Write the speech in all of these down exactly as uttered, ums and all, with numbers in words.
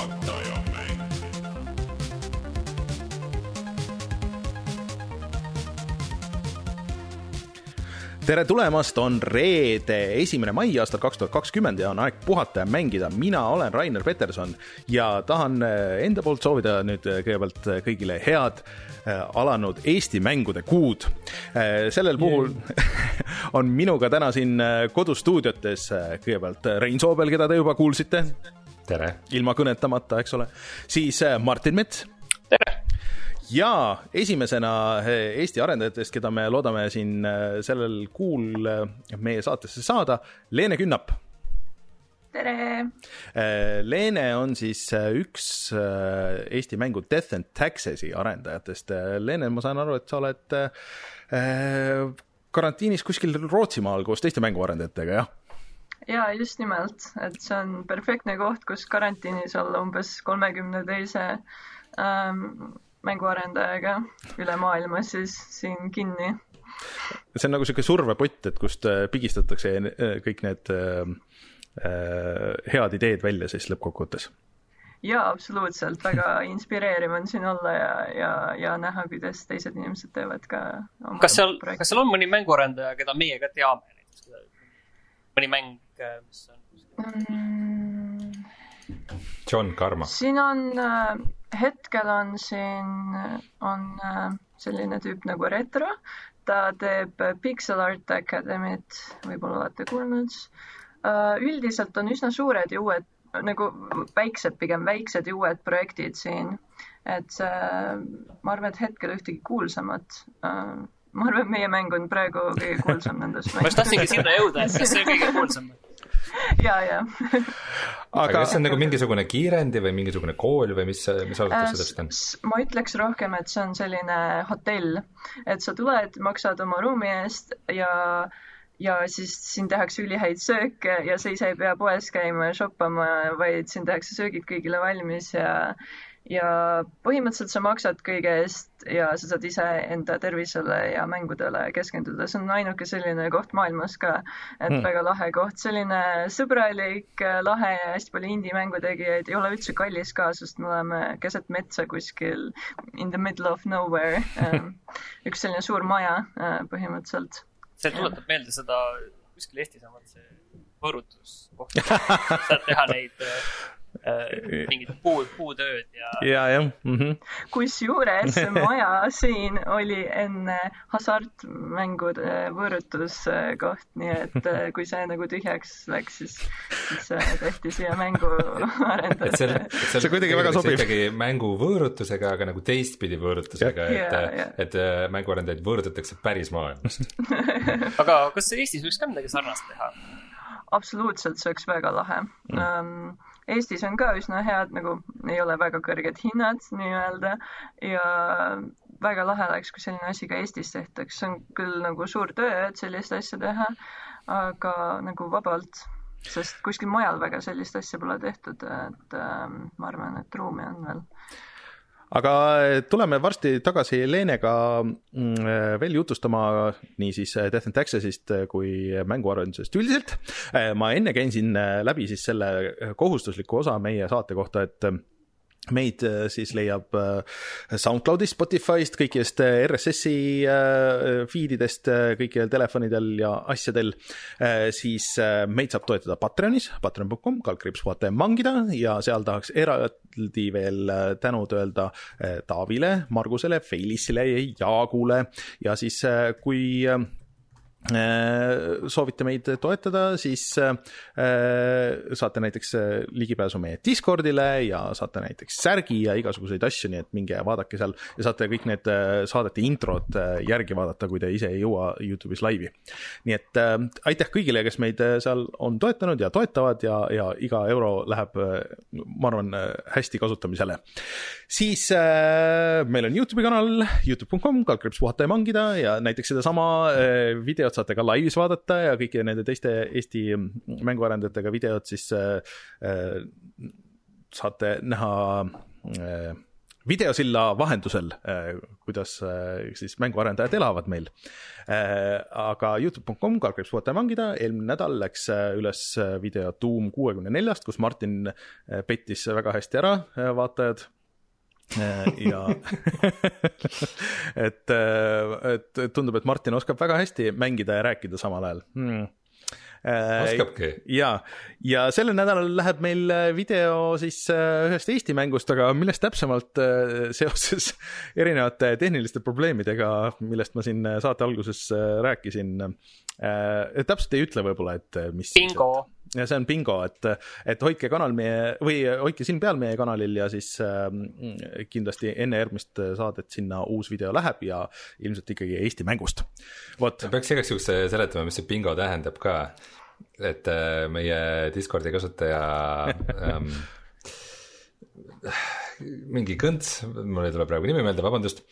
Juhatajamäng. Tere tulemast, on reede esimene mai aastal kaks tuhat kakskümmend ja on aeg puhata ja mängida. Mina olen Rainer Peterson ja tahan enda poolt soovida nüüd kõigepealt kõigile head alanud Eesti mängude kuud. Sellel puhul on minuga täna siin kodustuudiotes kõigepealt Rein Soobel, keda te juba kuulsite. Tere. Ilma kõnetamata, eks ole. Siis Martin Mets. Tere. Ja esimesena Eesti arendajatest, keda me loodame siin sellel kuul meie saatesse saada, Leene Künnap. Tere! Leene on siis üks Eesti mängu Death and Taxesi arendajatest. Leene, ma saan aru, et sa oled karantiinis kuskil Rootsimaal koos teiste mänguarendajatega, jah? Ja, just nimelt. Et see on perfektne koht, kus karantiinis olla umbes kolmekümne teise ähm, mänguarendajaga üle maailma siis siin kinni. See on nagu selline survepott, et kust pigistatakse kõik need äh, head ideed välja siis lõppkokkuvõttes. Jaa, absoluutselt. Väga inspireeriv on siin olla ja, ja, ja näha, kuidas teised inimesed teevad ka oma kas seal, kas seal on mõni mänguarendaja, keda meie ka teame? Mõni mäng, mis on... Mm. John Karma. Siin on... Äh, hetkel on siin on selline tüüp nagu Retro. Ta teeb Pixel Art Academy't, võib-olla olete kuulnud. Üldiselt on üsna suured ja uued, nagu väiksed, pigem väiksed ja uued projektid siin. Et ma arvan, et hetkel ühtegi kuulsamat. Ma arvan, et meie mäng on praegu kõige kuulsam nendest. Ma just tahtsingi sinna jõuda, et see on kõige kuulsam. Ja, ja. Aga kas see on nagu mingisugune kiirendi või mingisugune kool või mis, mis asutus sellest on? Ma ütleks rohkem, et see on selline hotell, et sa tuled, maksad oma ruumi eest ja, ja siis siin tehakse ülihäid sööke ja sa ise ei pea poes käima ja shoppama, vaid siin tehakse söögid kõigile valmis ja, ja põhimõtteliselt sa maksad kõige eest ja sa saad ise enda tervisele ja mängudele keskenduda. See on ainuke selline koht maailmas ka, et hmm. väga lahe koht. Selline sõbralik, lahe ja hästi palju indie mängutegijaid. Ei ole üldse kallis ka, sest me oleme keset metsa kuskil in the middle of nowhere. Üks selline suur maja põhimõtteliselt. See tuletab meelde seda kuskil Eestis on see võõrutuskoht. Saad teha neid... mingid puu, puutööd ja... Ja, jah. Mm-hmm. Kus juures maja siin oli enne hasartmängude võõrutuskoht, nii et kui see nagu tühjaks läks, siis, siis tehti siia mängu arendada. Et seal, et seal see kuidagi väga sobib. Ikkagi mängu võõrutusega, aga nagu teistpidi võõrutusega, et, yeah, yeah. et mänguarendajaid võõrutatakse päris maailmas. Aga kas Eestis võiks ka midagi sarnast teha? Absoluutselt, see oleks väga lahe. Mm. Eestis on ka üsna head, nagu ei ole väga kõrged hinnad nii-öelda ja väga lahe oleks, kui selline asi ka Eestis tehtaks. See on küll nagu suur töö, et sellist asja teha, aga nagu vabalt, sest kuskil mujal väga sellist asja pole tehtud, et ähm, ma arvan, et ruumi on veel. Aga tuleme varsti tagasi Leenega veel jutustama nii siis Death and Taxesist kui mänguarendusest üldiselt. Ma enne käin siin läbi siis selle kohustusliku osa meie saate kohta, et meid siis leiab SoundCloudist, Spotify'st, kõikidest R S S-i feedidest, kõikidel telefonidel ja asjadel. Siis meid saab toetada Patreonis, patreon dot com, kaldkriips puhata ja mangida ja seal tahaks eraldi veel tänud öelda Taavile, Margusele, Felisile ja Jaagule ja siis kui soovite meid toetada, siis saate näiteks ligipääsu meie Discordile ja saate näiteks särgi ja igasuguseid asju, nii et minge vaadake seal ja saate kõik need saadete introd järgi vaadata, kui te ise ei jõua YouTube'is laivi. Nii et aitäh kõigile, kes meid seal on toetanud ja toetavad ja, ja iga euro läheb, ma arvan, hästi kasutamisele. Siis meil on YouTube'i kanal youtube dot com, kaldkriips puhata ja mangida ja näiteks sedasama videot saate ka laivis vaadata ja kõiki nende teiste Eesti mänguarendajatega videot siis äh, saate näha äh, videosilla vahendusel, kuidas siis mänguarendajad elavad meil. Aga youtube dot com kaldkriips puhata ja mängida, eelmine nädal läks üles video Doom kuuekümne neljast, kus Martin pettis väga hästi ära vaatajad. Ja et, et tundub, et Martin oskab väga hästi mängida ja rääkida samal ajal. Hmm. Oskabki. Ja, ja sellel nädalal läheb meil video siis ühest Eesti mängust, aga millest täpsemalt seoses erinevate tehniliste probleemidega, millest ma siin saate alguses rääkisin. Täpselt ei ütle võib-olla, et mis... Bingo. Ja see on bingo, et, et hoidke kanal meie, või hoidke siin peal meie kanalil ja siis äh, kindlasti enne järgmist saadet sinna uus video läheb ja ilmselt ikkagi Eesti mängust. Vot. Peaks igaks juhuks seletama, mis see bingo tähendab ka, et äh, meie Discordi kasutaja ähm, mingi kõnts, mul ei tule praegu nimi meelde, vabandust,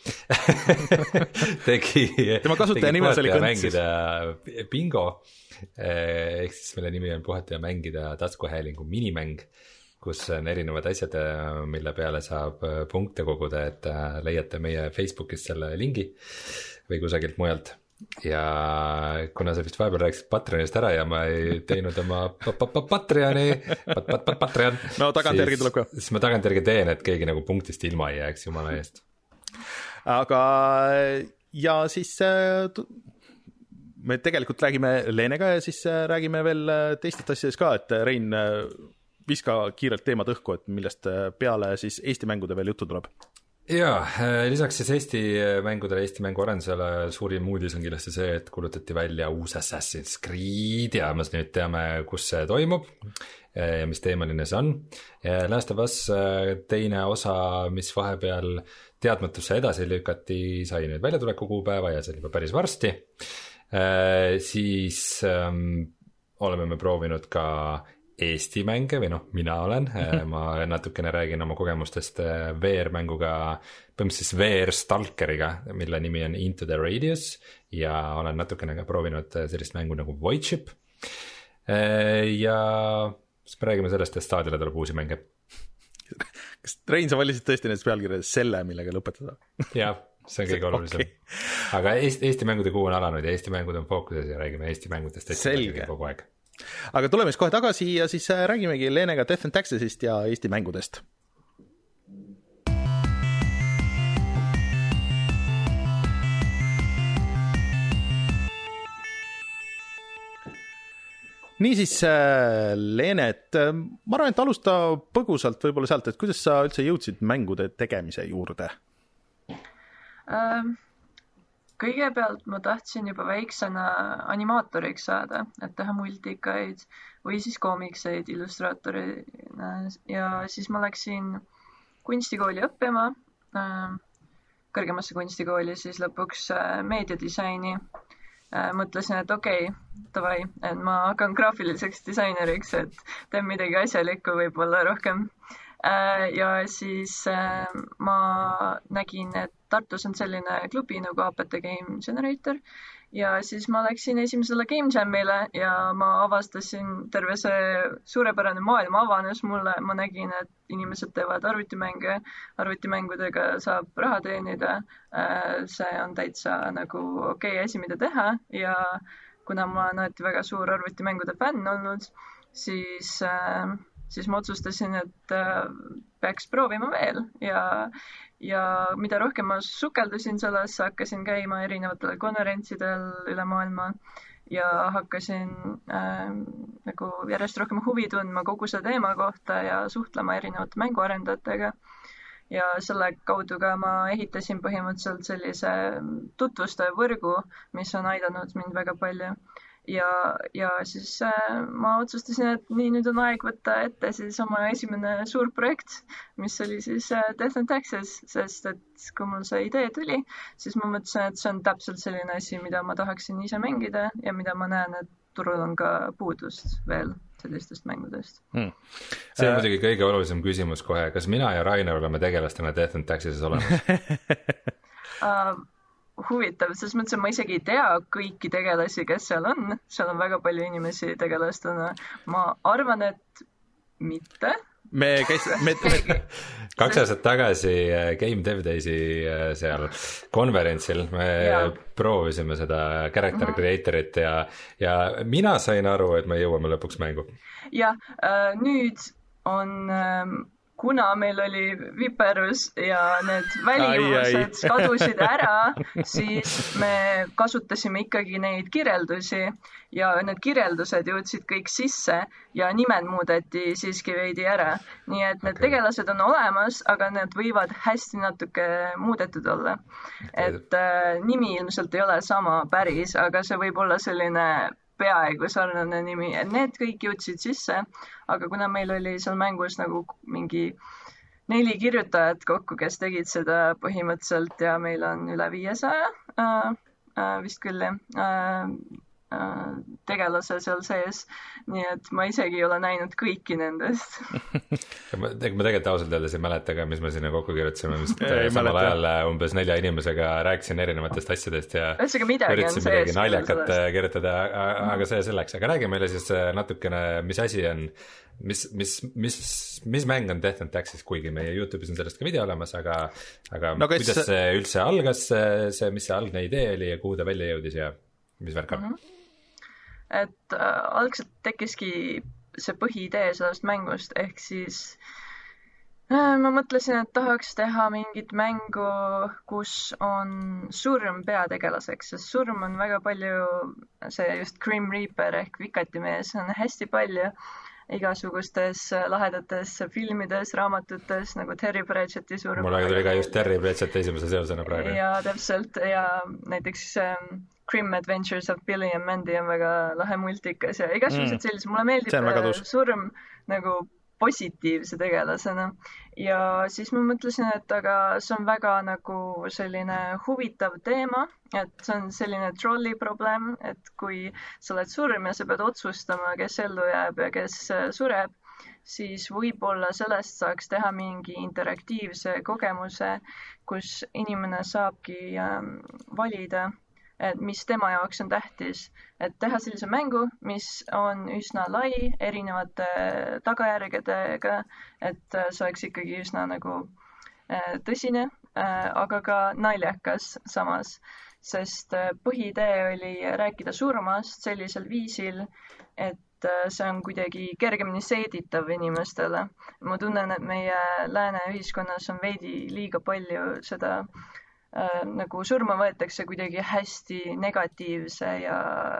tegi, tema kasutaja nimes oli kõnts mängida bingo, ehk siis mille nimi on puhata ja mängida taskuhäälingu minimäng, kus on erinevad asjad, mille peale saab punkte koguda, et leiate meie Facebookis selle lingi või kusagilt mujalt. Ja kuna sa vist vahepeal rääkisid Patreonist ära ja ma ei teinud oma Patreoni, Patreon, no tagantjärgi tuleb ka. Siis ma tagantjärgi teen, et keegi nagu punktist ilma ei jääks jumala eest. Aga ja siis me tegelikult räägime Leenega ja siis räägime veel teistest asjadest ka, et Rein, viska kiirelt teemad õhku, et millest peale siis Eesti mängude veel juttu tuleb. Jaa, lisaks siis Eesti mängudele, Eesti mänguarendusele suurim uudis on kindlasti see, et kulutati välja uus Assassin's Creed ja me nüüd teame, kus see toimub ja mis teemaline see on. Last of Us teine osa, mis vahepeal teadmatusse edasi lükati, sai nüüd väljatuleku kuupäeva ja see on juba päris varsti. Äh, siis ähm, oleme me proovinud ka Eesti mänge või noh, mina olen, ma natukene räägin oma kogemustest V R-mänguga, põhimõtteliselt V R-stalkeriga, mille nimi on Into the Radius ja olen natukene ka proovinud sellist mängu nagu Voidship. Ja siis me räägime sellest, et staadile tuleb uusi mänge. Kas Rein, sa valisid tõesti need pealkirjad selle, millega lõpetada? Jah, see on kõige olulisem. Okay. Aga Eesti, Eesti mängude kuu on alanud ja Eesti mängud on fookuses ja räägime Eesti mängudest kogu aeg. Aga tuleme siis kohe tagasi ja siis räägimegi Leenega Death and Taxesist ja Eesti mängudest. Niisiis, Leene, et ma arvan, et alusta põgusalt võib-olla sealt, et kuidas sa üldse jõudsid mängude tegemise juurde? Ähm. Kõigepealt ma tahtsin juba väiksena animaatoriks saada, et teha multikaid või siis koomikseid illustraatorina ja siis ma läksin kunstikooli õppima, kõrgemasse kunstikooli siis lõpuks meediadisaini. Mõtlesin, et okei, okay, tavai, et ma hakkan graafiliseks disaineriks, et teen midagi asjalikku võib-olla rohkem. Ja siis ma nägin, et Tartus on selline klubi nagu A P T Game Generator ja siis ma läksin esimesele Game Jamile ja ma avastasin terve see suurepärane maailm avanes mulle. Ma nägin, et inimesed teevad arvutimänge, arvutimängudega saab raha teenida. See on täitsa nagu okei asi, mida teha ja kuna ma olen alati väga suur arvutimängude fänn olnud, siis... siis ma otsustasin, et peaks proovima veel ja, ja mida rohkem ma sukeldusin sellesse, hakkasin käima erinevatel konverentsidel üle maailma ja hakkasin äh, nagu järjest rohkem huvi tundma kogu see teema kohta ja suhtlema erinevate mänguarendajatega. Ja selle kaudu ka ma ehitasin põhimõtteliselt sellise tutvustaja võrgu, mis on aidanud mind väga palju. Ja, ja siis äh, ma otsustasin, et nii nüüd on aeg võtta ette siis oma esimene suur projekt, mis oli siis äh, Death and Taxes, sest et kui mul see idee tuli, siis ma mõtlesin, et see on täpselt selline asi, mida ma tahaksin ise mängida ja mida ma näen, et turul on ka puudust veel sellistest mängudest. Hmm. See on muidugi kõige olulisem küsimus kohe, kas mina ja Rainer oleme tegelastena Death and Taxeses olemas? uh, huvitav, selles mõttes, et ma isegi ei tea kõiki tegelasi, kes seal on. Seal on väga palju inimesi tegelastena. Ma arvan, et mitte. me käisime, me, me... kaks aastat tagasi Game Dev Daysi seal konverentsil me ja. proovisime seda character mm-hmm. creator'it ja, ja mina sain aru, et me jõuame lõpuks mängu. Ja äh, nüüd on... Äh, kuna meil oli viperus ja need välimused kadusid ära, siis me kasutasime ikkagi neid kirjeldusi ja need kirjeldused jõudsid kõik sisse ja nimed muudeti siiski veidi ära. Nii et need okay. tegelased on olemas, aga need võivad hästi natuke muudetud olla. Okay. Et äh, nimi ilmselt ei ole sama päris, aga see võib olla selline peaaegu sarnane nimi, et need kõik jõudsid sisse, aga kuna meil oli seal mängus nagu mingi neli kirjutajat kokku, kes tegid seda põhimõtteliselt ja meil on üle viiesaja äh, äh, vist küll äh, äh, tegelase seal sees, nii et ma isegi ei ole näinud kõiki nendest. ma, ma tegelikult ausalt öeldes ei mäleta ka, mis me sinna kokku kirjutasime, mis samal ajal umbes nelja inimesega rääkisin erinevatest asjadest ja üritasin midagi naljakat kirjutada, aga see selleks, aga räägi meile siis natukene, mis asi on, mis, mis, mis, mis mäng on Death and Taxes, kuigi meie YouTube'is on sellest ka video olemas, aga, aga no, kuidas see üldse algas, see, mis see algne idee oli ja kuhu ta välja jõudis ja mis värk on? Mm-hmm. Et äh, algselt tekkiski see põhiidee sellest mängust, ehk siis äh, ma mõtlesin, et tahaks teha mingit mängu, kus on surm peategelaseks, sest surm on väga palju, see just Grim Reaper ehk vikatimees on hästi palju igasugustes lahedates filmides, raamatutes, nagu Terry Pratchetti surm. Mul aga tuli ka just Terry Pratchett esimese seosena praegu. Ja täpselt, ja näiteks ähm, Grim Adventures of Billy and Mandy on väga lahe multikas ja igasugused mm. sellised, mulle meeldib surm nagu positiivse tegelasena ja siis ma mõtlesin, et aga see on väga nagu selline huvitav teema, et see on selline trolli probleem, et kui sa oled surm ja sa pead otsustama, kes ellu jääb ja kes sureb, siis võib-olla sellest saaks teha mingi interaktiivse kogemuse, kus inimene saabki ähm, valida, et mis tema jaoks on tähtis, et teha sellise mängu, mis on üsna lai erinevate tagajärgedega, et see oleks ikkagi üsna nagu tõsine, aga ka naljakas samas, sest põhiidee oli rääkida surmast sellisel viisil, et see on kuidagi kergemini seeditav inimestele. Ma tunnen, et meie lääne ühiskonnas on veidi liiga palju seda Äh, nagu surma võetakse kuidagi hästi negatiivse ja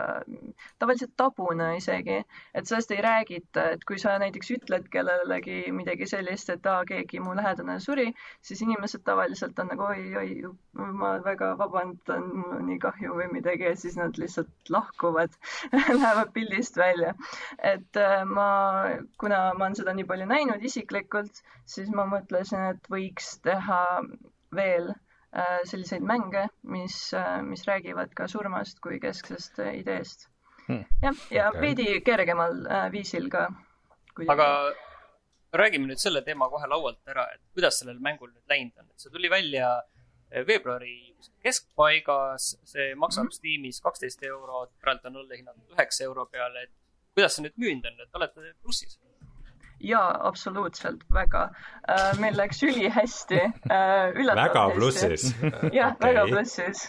tavaliselt tabuna isegi, et sellest ei räägita, et kui sa näiteks ütled kellelegi midagi sellist, et aa, keegi mu lähedane suri, siis inimesed tavaliselt on nagu oi, oi, ma väga vabandan, mul on nii kahju või midagi ja siis nad lihtsalt lahkuvad, lähevad pildist välja. Et äh, ma, kuna ma olen seda nii palju näinud isiklikult, siis ma mõtlesin, et võiks teha veel selliseid mänge, mis, mis räägivad ka surmast kui kesksest ideest. Hmm. Ja, ja okay. veidi kergemal viisil ka. Aga räägime nüüd selle teema kohe laualt ära, et kuidas sellel mängul nüüd läinud on. See tuli välja veebruari keskpaigas, see maksab mm-hmm. Steamis kaksteist eurot, praegu on õlle hinnatud üheksa euro peale. Et kuidas see nüüd müünd on, et olete plussis? Jaa, absoluutselt, väga. Meil läks üli hästi, üllatavalt väga plussis. Jah, okay. Väga plussis.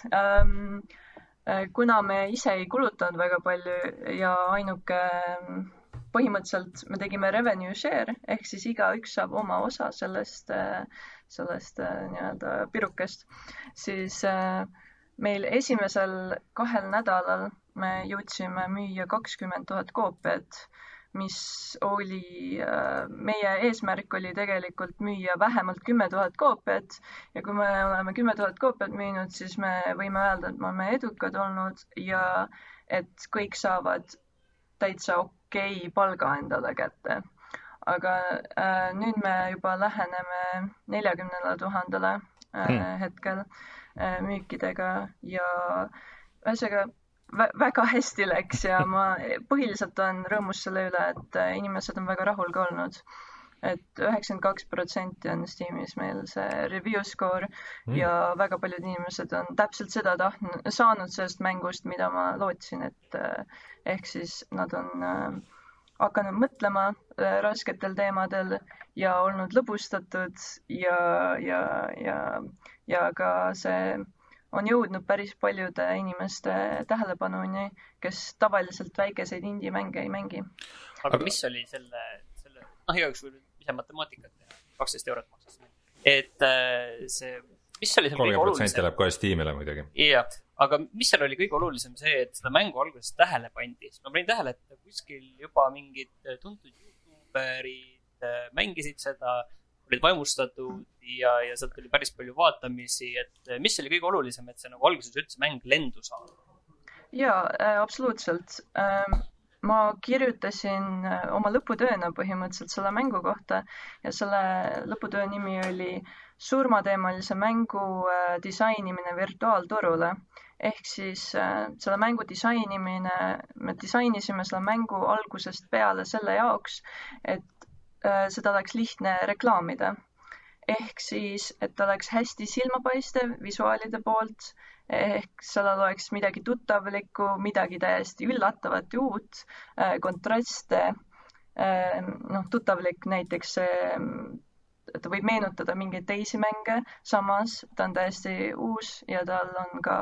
Kuna me ise ei kulutanud väga palju ja ainuke põhimõtteliselt me tegime revenue share, ehk siis iga üks saab oma osa sellest, sellest nii-öelda pirukest, siis meil esimesel kahel nädalal me jõudsime müüa kakskümmend tuhat koopiat, mis oli, meie eesmärk oli tegelikult müüa vähemalt kümme tuhat koopiat ja kui me oleme kümme tuhat koopiat müünud, siis me võime öelda, et me oleme edukad olnud ja et kõik saavad täitsa okei palga endale kätte. Aga äh, nüüd me juba läheneme neljakümnele tuhandele äh, hmm. hetkel äh, müükidega ja ühesõnaga väga hästi läks ja ma põhiliselt olen rõõmus selle üle, et inimesed on väga rahul ka olnud. Et üheksakümmend kaks protsenti on Steamis meil see review score mm. ja väga paljud inimesed on täpselt seda tahtnud, saanud sellest mängust, mida ma lootsin, et ehk siis nad on hakanud mõtlema äh, rasketel teemadel ja olnud lõbustatud ja, ja, ja, ja ka see on jõudnud päris paljude inimeste tähelepanuni, kes tavaliselt väikeseid indie-mänge ei mängi. Aga mis oli selle, selle noh, igaüks võib ise matemaatikat teha, kaksteist eurot maksas. Et see, mis oli see kõige olulisem? kolmkümmend protsenti läheb kohe Steamile muidugi. Jah, aga mis seal oli kõige olulisem see, et seda mängu alguses tähele pandi. Ma panin tähele, et kuskil juba mingid tuntud YouTuberid mängisid seda, olid vaimustatud ja, ja sealt oli päris palju vaatamisi, et mis oli kõige olulisem, et see nagu alguses üldse mäng lendu saab? Jaa, äh, absoluutselt. Äh, ma kirjutasin oma lõputööna põhimõtteliselt selle mängu kohta ja selle lõputöö nimi oli surmateemalise mängu äh, disainimine virtuaalturule. Ehk siis äh, selle mängu disainimine, me disainisime selle mängu algusest peale selle jaoks, et seda oleks lihtne reklaamida. Ehk siis, et oleks hästi silmapaistev visuaalide poolt, ehk sellel oleks midagi tuttavlikku, midagi täiesti üllatavat ja uut, kontraste, noh, tuttavlik näiteks, ta võib meenutada mingeid teisi mänge, samas ta on täiesti uus ja tal on ka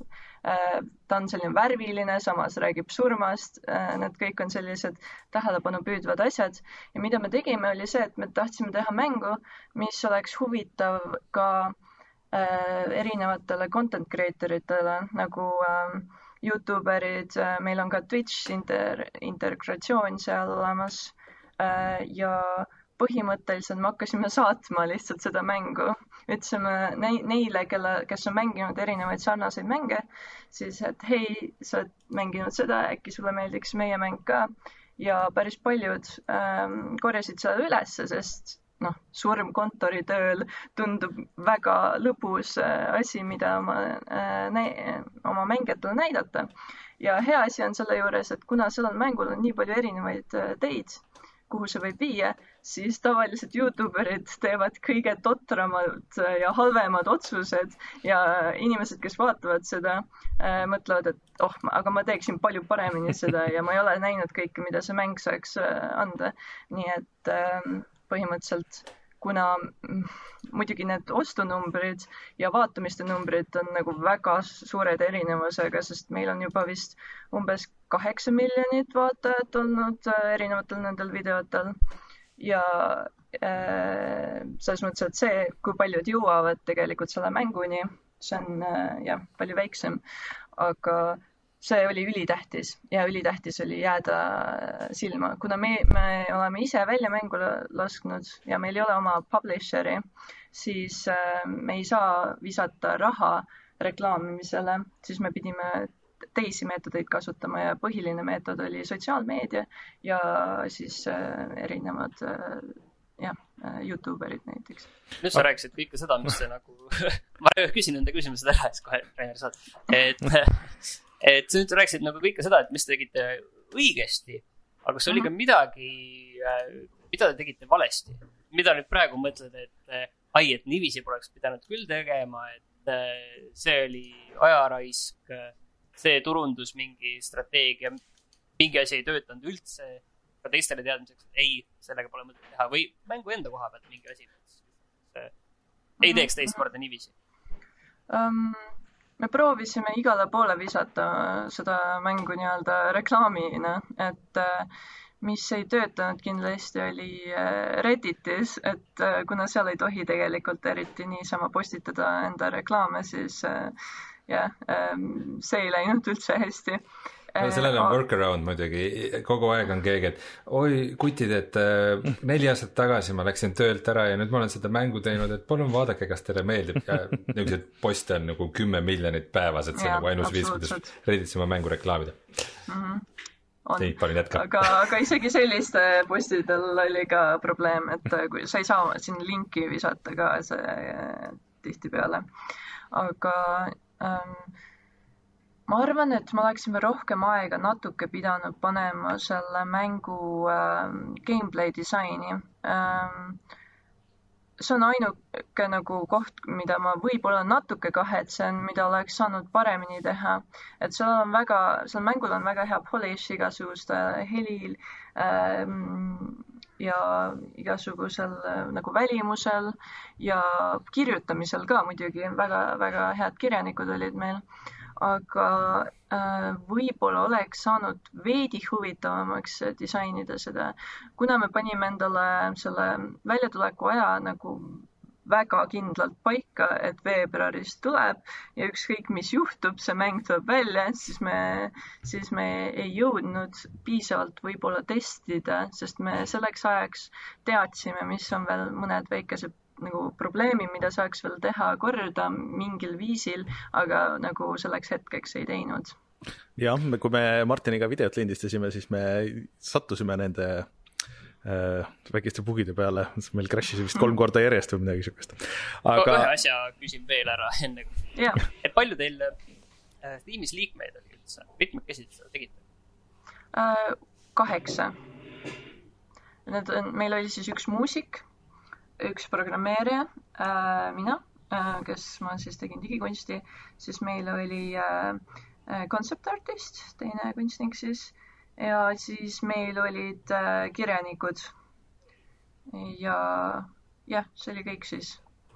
ta on selline värviline, samas räägib surmast, need kõik on sellised tähelepanu püüdvad asjad ja mida me tegime oli see, et me tahtsime teha mängu, mis oleks huvitav ka äh, erinevatele content creatoritele nagu äh, YouTuberid, meil on ka Twitch inter- integratsioon seal olemas äh, ja põhimõtteliselt me hakkasime saatma lihtsalt seda mängu. Ütlesime neile, kelle, kes on mänginud erinevaid sarnaseid mänge, siis et hei, sa oled mänginud seda, äkki sulle meeldiks meie mäng ka. Ja päris paljud ähm, korjasid seda ülesse, sest noh, surm kontoritööl tundub väga lõbus äh, asi, mida oma, äh, nä- oma mängijatele näidata. Ja hea asi on selle juures, et kuna sellel mängul on nii palju erinevaid äh, teid, kuhu see võib viia, siis tavaliselt YouTuberid teevad kõige totramad ja halvemad otsused ja inimesed, kes vaatavad seda, mõtlevad, et oh, aga ma teeksin palju paremini seda ja ma ei ole näinud kõike, mida see mäng saaks anda. Nii et põhimõtteliselt, kuna muidugi need ostunumbrid ja vaatamiste numbrid on nagu väga suured erinevusega, sest meil on juba vist umbes kaheksa miljonit vaatajat olnud erinevatel nendel videotel ja äh, selles mõttes, et see, kui paljud jõuavad tegelikult selle mänguni, see on äh, jah, palju väiksem, aga see oli ülitähtis ja ülitähtis oli jääda silma, kuna me, me oleme ise välja mängu lasknud ja meil ei ole oma publisheri, siis äh, me ei saa visata raha reklaamimisele, siis me pidime teisi meetodeid kasutama ja põhiline meetod oli sotsiaalmeedia ja siis äh, erinevad äh, jah, YouTuberid näiteks. Nüüd sa rääkisid kõike seda, mis see nagu ma küsin enda küsimused ära, et kohe Rainer saad. Et, et nüüd sa rääkisid nagu kõike seda, et mis te tegite õigesti, aga kas oli ka midagi, mida te tegite valesti? Mida nüüd praegu mõtled, et ai, et niiviisi poleks pidanud küll tegema, et see oli ajaraisk, see turundus mingi strateegia, mingi asi ei töötanud üldse, ka teistele teadmiseks, et ei, sellega pole mõtet teha või mängu enda koha pealt mingi asi, ei teeks teist korda niiviisi. Um, me proovisime igale poole visata seda mängu nii-öelda reklaamina, et mis ei töötanud kindlasti oli Redditis, et kuna seal ei tohi tegelikult eriti niisama postitada enda reklaame, siis jah, see ei läinud üldse hästi. No, sellel on workaround muidugi, kogu aeg on keegi, et oi, kutid, et neli aastat tagasi ma läksin töölt ära ja nüüd ma olen seda mängu teinud, et palun vaadake, kas teile meeldib. Ja niisugused poste on nagu kümme miljonit päevas, et see on nagu ainus viis, kuidas Redditsi oma mängu reklaamida. Mm-hmm. Nii, palun jätka. Aga, aga isegi selliste postidel oli ka probleem, et kui sa ei saa siin linki visata ka see tihti peale. Aga ähm, ma arvan, et ma oleksin veel rohkem aega natuke pidanud panema selle mängu ähm, gameplay disaini. Ähm, see on ainuke nagu koht, mida ma võib-olla natuke kahetsen, mida oleks saanud paremini teha. Et seal on väga, seal mängul on väga hea polish igasugust helil ähm, ja igasugusel nagu välimusel ja kirjutamisel ka muidugi väga, väga head kirjanikud olid meil. Aga äh, võib-olla oleks saanud veidi huvitavamaks disainida seda, kuna me panime endale selle väljatuleku aja nagu väga kindlalt paika, et veebruaris tuleb ja ükskõik mis juhtub, see mäng tuleb välja, siis me, siis me ei jõudnud piisavalt võib-olla testida, sest me selleks ajaks teadsime, mis on veel mõned väikesed nagu probleemi, mida saaks veel teha korda mingil viisil, aga nagu selleks hetkeks ei teinud. Jah, kui me Martiniga videot lindistasime, siis me sattusime nende äh, väikeste bugide peale, meil crash'is vist kolm korda järjest või midagi sükast. Aga ühe asja küsin veel ära enne. Yeah. Et palju teil äh, tiimis liikmeid oli üldse? Mitmekesi seda tegite? Äh, kaheksa. Need on, meil oli siis üks muusik, üks programmeerija, äh, mina, äh, kes ma siis tegin digikunsti, siis meil oli äh, concept artist, teine kunstnik siis, ja siis meil olid äh, kirjanikud ja jah, see oli kõik siis.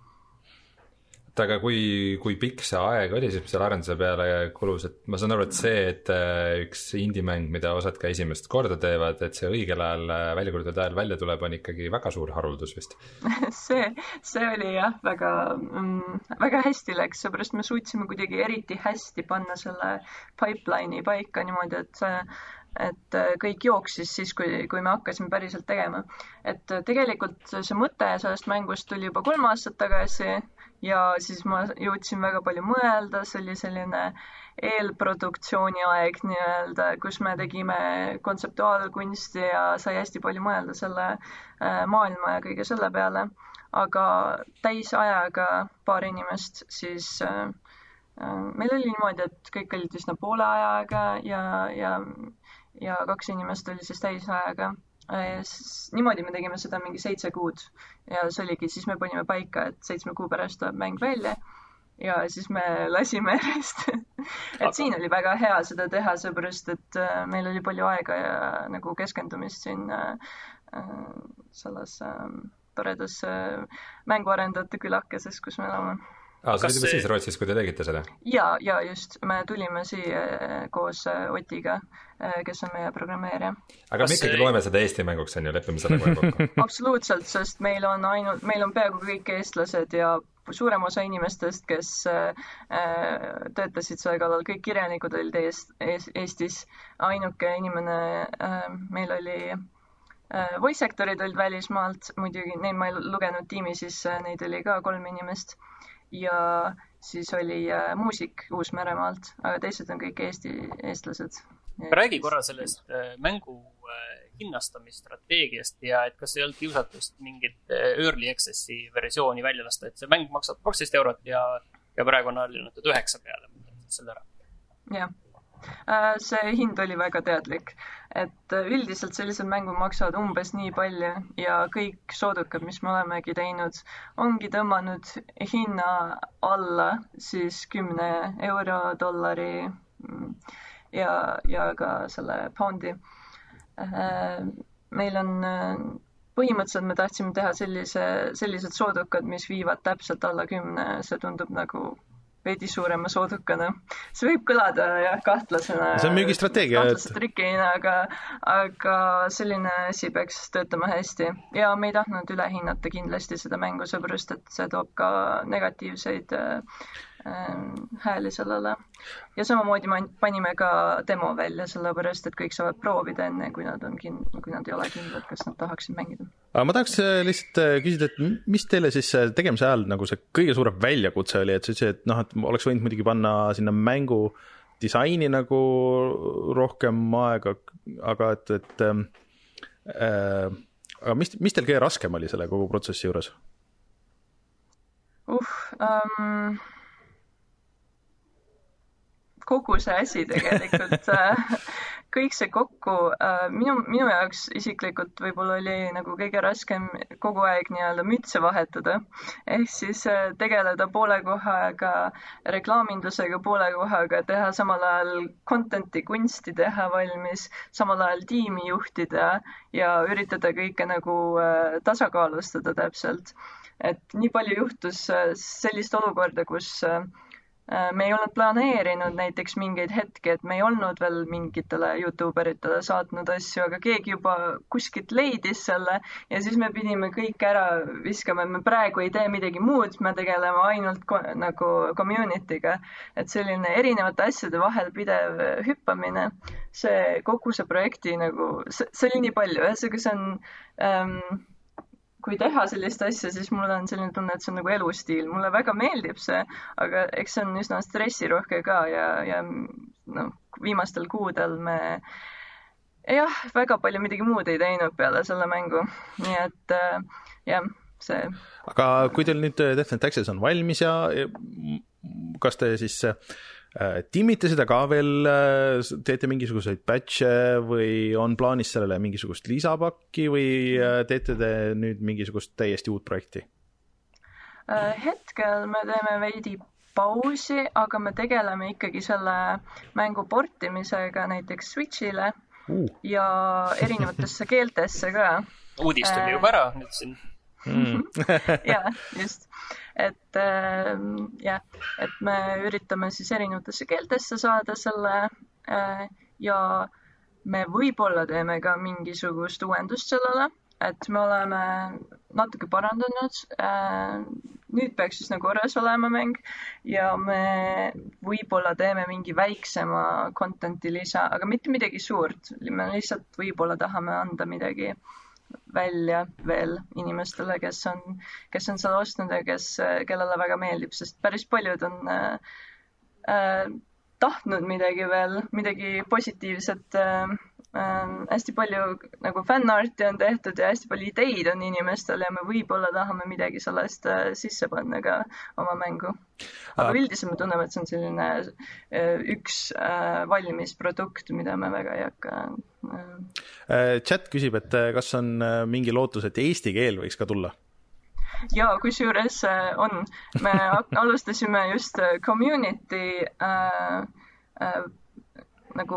Aga kui, kui pikk see aeg oli siis seal arenduse peale kulus, et ma saan aru, et see, et üks indie-mäng, mida osad ka esimest korda teevad, et see õigel ajal välja kuulutatud ajal välja tuleb, on ikkagi väga suur haruldus vist. see, see oli jah, väga, mm, väga hästi läks, seepärast me suutsime kuidagi eriti hästi panna selle pipeline'i paika niimoodi, et et kõik jooksis siis, kui, kui me hakkasime päriselt tegema. Et tegelikult see mõte sellest mängust tuli juba kolm aastat tagasi ja siis ma jõudsin väga palju mõelda, see oli selline eelproduktsiooni aeg nii-öelda, kus me tegime kontseptuaalkunsti ja sai hästi palju mõelda selle maailma ja kõige selle peale. Aga täisajaga paar inimest siis meil oli niimoodi, et kõik olid üsna poole ajaga ja, ja ja kaks inimest oli siis täisajaga. Niimoodi me tegime seda mingi seitse kuud ja see oligi, siis me panime paika, et seitsme kuu pärast tuleb mäng välja ja siis me lasime järjest. et Aga... siin oli väga hea seda teha, seepärast, et meil oli palju aega ja nagu keskendumist siin selles toredas mänguarendajate külakeses, kus me elame. Ah, sa olid juba siis Rootsis, kui te tegite seda? Ja, ja just. Me tulime siia koos Otiga, kes on meie programmeerija. Aga me ikkagi loeme seda Eesti mänguks, on ju, lepime selle kohe kokku. Absoluutselt, sest meil on ainult, meil on peaaegu kõik eestlased ja suurem osa inimestest, kes töötasid selle kallal, kõik kirjanikud olid Eestis. Ainuke inimene, meil oli voice actorid olid välismaalt, muidugi neid ma ei lugenud tiimi, siis neid oli ka kolm inimest. Ja siis oli äh, muusik Uus-Meremaalt, aga teised on kõik Eesti, eestlased. Räägi korra sellest äh, mängu äh, hinnastamisstrateegiast ja et kas ei olnud kiusatust mingit äh, early access'i versiooni välja lasta, et see mäng maksab kaksteist eurot ja, ja praegu on allinud üheksa peale. Selle ära. Jah. See hind oli väga teadlik, et üldiselt sellised mängud maksavad umbes nii palju ja kõik soodukad, mis me olemegi teinud, ongi tõmmanud hinna alla siis kümne euro, dollari ja, ja ka selle poundi. Meil on põhimõtteliselt, me tahtsime teha sellise, sellised soodukad, mis viivad täpselt alla kümne, see tundub nagu veidi suurema soodukana. See võib kõlada jah, kahtlasena. See on müügistrateegia. Kahtlased trikina, aga, aga selline asi peaks töötama hästi. Ja me ei tahtnud üle hinnata kindlasti seda mängu, seepärast, et see toob ka negatiivseid äh, hääli sellele. Ja samamoodi panime ka demo välja, sellepärast, et kõik saavad proovida enne, kui nad, on kind- kui nad ei ole kindlad, kas nad tahaksid mängida. Aga ma tahaks lihtsalt küsida, et mis teile siis tegemise ajal nagu see kõige suurem väljakutse oli, et see, et noh, et oleks võinud muidugi panna sinna mängu disaini nagu rohkem aega, aga et, et äh, aga mis, mis teil kõige raskem oli selle kogu protsessi juures? Uh, um... kogu see asi tegelikult. kõik see kokku, minu, minu jaoks isiklikult võib-olla oli nagu kõige raskem kogu aeg nii-öelda mütse vahetada. Ehk siis tegeleda poole kohaga reklaamindusega, poole kohaga teha samal ajal content'i, kunsti teha valmis, samal ajal tiimi juhtida ja üritada kõike nagu tasakaalustada täpselt. Et nii palju juhtus sellist olukorda, kus me ei olnud planeerinud näiteks mingeid hetki, et me ei olnud veel mingitele YouTuberitele saatnud asju, aga keegi juba kuskilt leidis selle ja siis me pidime kõik ära viskama, et me praegu ei tee midagi muud, me tegeleme ainult ko- nagu community'ga. Et selline erinevate asjade vahel pidev hüppamine, see kogu see projekti nagu, see, see oli nii palju, ühesõnaga see on ähm, kui teha sellist asja, siis mul on selline tunne, et see on nagu elustiil. Mulle väga meeldib see, aga eks see on üsna stressirohke ka ja, ja no, viimastel kuudel me jah, väga palju midagi muud ei teinud peale selle mängu. Nii et jah, see. Aga kui teil nüüd Death and Taxes on valmis ja kas te siis tiimite seda ka veel, teete mingisuguseid patche või on plaanis sellele mingisugust lisapakki või teete te nüüd mingisugust täiesti uut projekti? Hetkel me teeme veidi pausi, aga me tegeleme ikkagi selle mängu portimisega näiteks Switchile uh. ja erinevatesse keeltesse ka. Uudis tuli juba ära nüüd siin. Mm. ja, just. Et äh, jah, et me üritame siis erinevatesse keeltesse saada selle äh, ja me võib-olla teeme ka mingisugust uuendust sellele, et me oleme natuke parandanud. Äh, nüüd peaks siis nagu korras olema mäng ja me võib-olla teeme mingi väiksema content'i lisa, aga mitte midagi suurt. Me lihtsalt võib-olla tahame anda midagi välja veel inimestele, kes on, kes on seal ostnud ja kes, kellele väga meeldib, sest päris paljud on äh, äh, tahtnud midagi veel, midagi positiivset. Äh, äh, hästi palju nagu fanarti on tehtud ja hästi palju ideid on inimestel ja me võib-olla tahame midagi sellest äh, sisse panna ka oma mängu. Aga uh, üldiselt me tunneme, et see on selline äh, üks äh, valmis produkt, mida me väga ei hakka Chat küsib, et kas on mingi lootus, et eesti keel võiks ka tulla? Jaa, kusjuures on. Me alustasime just community äh, äh, nagu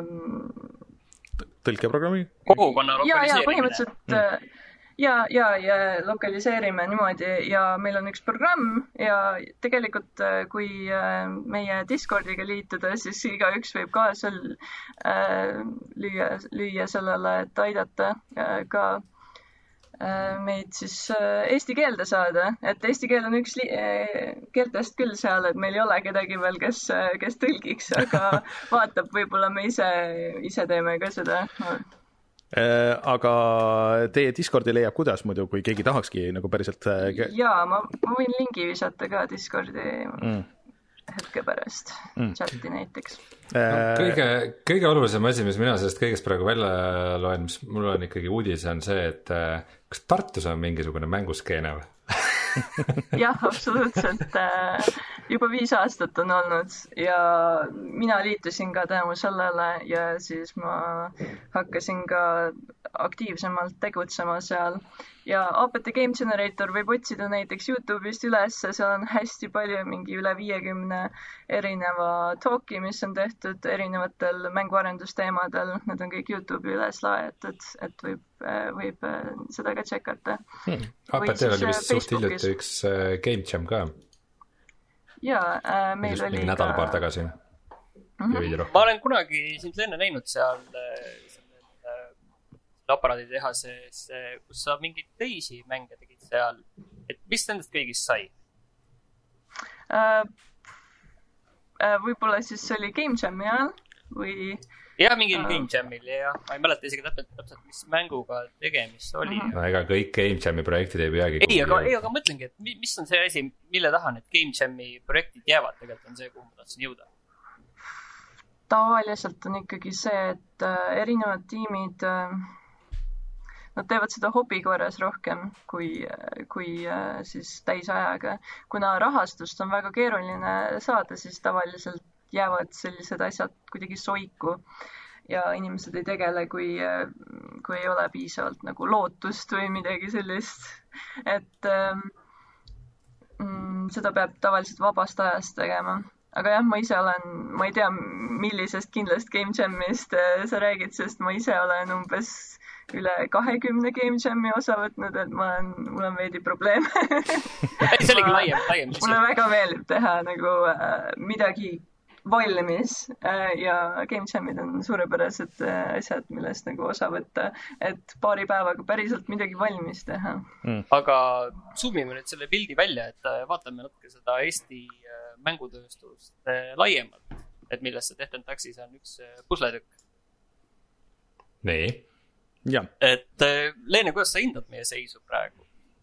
äh, tõlkeprogrammi? Kogukonna lokaliseerimine. Ja, ja põhimõtteliselt mm. ja, ja, ja lokaliseerime niimoodi ja meil on üks programm ja tegelikult kui meie Discordiga liituda, siis igaüks võib kaasa äh, lüüa, lüüa sellele, et aidata äh, ka äh, meid siis äh, eesti keelde saada. Et eesti keel on üks li- äh, keeltest küll seal, et meil ei ole kedagi veel, kes, kes tõlgiks, aga vaatab, võib-olla me ise, ise teeme ka seda no. Aga teie Discordi leiab kuidas muidu, kui keegi tahakski nagu päriselt... Jaa, ma, ma võin lingi visata ka Discordi mm. hetke pärast, mm. chati näiteks. No, kõige, kõige olulisem asi, mis mina sellest kõigest praegu välja loen, mis mul on ikkagi uudis, on see, et kas Tartus on mingisugune mänguskeene või? jah, absoluutselt. Juba viis aastat on olnud ja mina liitusin ka tänu sellele ja siis ma hakkasin ka aktiivsemalt tegutsema seal. Ja A P T Game Generator võib otsida näiteks YouTube'ist üles, seal on hästi palju, mingi üle viiekümne erineva talki, mis on tehtud erinevatel mänguarendusteemadel. Need on kõik YouTube'i üles laetud, et võib, võib seda ka tšekata. Hmm. A P T oli vist suht hiljuti üks Game Jam ka. Jaa, äh, meil just oli ka... nädal paar tagasi. Mm-hmm. Ma olen kunagi sind enne näinud seal aparaaditehases, kus sa mingeid teisi mänge tegid seal. Et mis nendest kõigist sai? Äh, äh, võib-olla siis oli Game Jami ajal või... jah, mingil uh, Game Jamil ja ma ei mäleta isegi täpselt, täpselt, mis mänguga tegemist oli. Uh-huh. No ega kõik Game Jami projektid ei peagi... Ei, aga, ei, aga mõtlengi, et mis on see asi, mille taha need Game Jami projektid jäävad, tegelikult on see, kuhu ma tahtsin jõuda. Tavaliselt on ikkagi see, et äh, erinevad tiimid, äh, nad teevad seda hobi korras rohkem kui, kui äh, siis täisajaga. Kuna rahastust on väga keeruline saada, siis tavaliselt jäävad sellised asjad kuidagi soiku. ja inimesed ei tegele, kui, kui ei ole piisavalt nagu lootust või midagi sellist. Et mm, seda peab tavaliselt vabast ajast tegema. Aga jah, ma ise olen, ma ei tea, millisest kindlast Game Jamist sa räägid, sest ma ise olen umbes üle kahekümne Game Jami osa võtnud, et ma olen, mul on veidi probleem. Ei, see oligi laiem, laiem. Mulle väga meeldib teha nagu äh, midagi valmis äh, ja Game Jamid on suurepärased äh, asjad, millest nagu osa võtta, et paari päevaga päriselt midagi valmis teha. Mm. Aga zoomime nüüd selle pildi välja, et vaatame natuke seda Eesti mängutööstust laiemalt, et millest see Death and Taxis on üks pusletükk. Nii. Ja. Et Leene, kuidas sa hindad meie seisu praegu?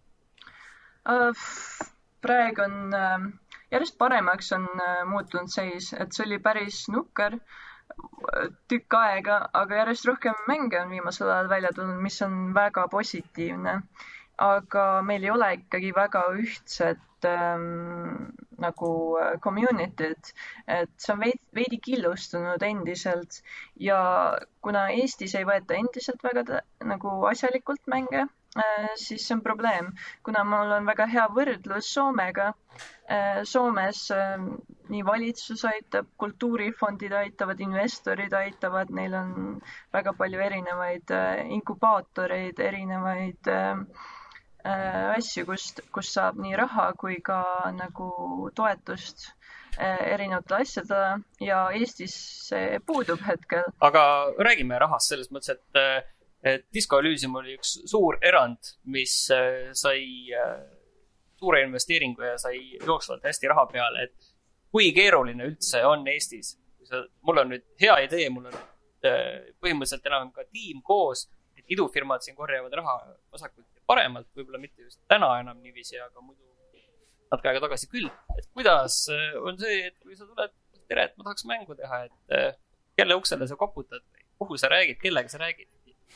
Uh, praegu on uh, järjest paremaks on uh, muutunud seis, et see oli päris nukker tükk aega, aga järjest rohkem mänge on viimasel ajal välja tulnud, mis on väga positiivne. Aga meil ei ole ikkagi väga ühtset ähm, nagu community't, et see on veidi, veidi killustunud endiselt ja kuna Eestis ei võeta endiselt väga ta, nagu asjalikult mänge, äh, siis see on probleem. Kuna mul on väga hea võrdlus Soomega, äh, Soomes äh, nii valitsus aitab, kultuurifondid aitavad, investorid aitavad, neil on väga palju erinevaid äh, inkubaatoreid, erinevaid äh, asju, kust, kus saab nii raha kui ka nagu toetust erinevatele asjadele ja Eestis see puudub hetkel. Aga räägime rahast selles mõttes, et, et Disco Elysium oli üks suur erand, mis sai suure investeeringu ja sai jooksvalt hästi raha peale, et kui keeruline üldse on Eestis. Mul on nüüd hea idee, mul on põhimõtteliselt enam ka tiim koos, et idufirmad siin korjavad raha vasakult paremalt, võib-olla mitte just täna enam niiviisi, aga muidu natuke aega tagasi küll. Et kuidas on see, et kui sa tuled, tere, et ma tahaks mängu teha, et kelle uksele sa koputad, kuhu sa räägid, kellega sa räägid?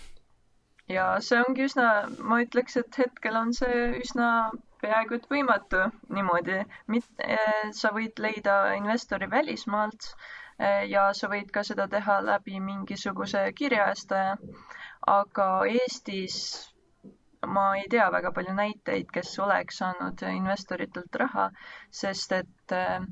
Ja see ongi üsna, ma ütleks, et hetkel on see üsna peaaegu et võimatu niimoodi. Mitte, sa võid leida investori välismaalt ja sa võid ka seda teha läbi mingisuguse kirjaestaja, aga Eestis ma ei tea väga palju näiteid, kes oleks saanud investoritelt raha, sest et äh,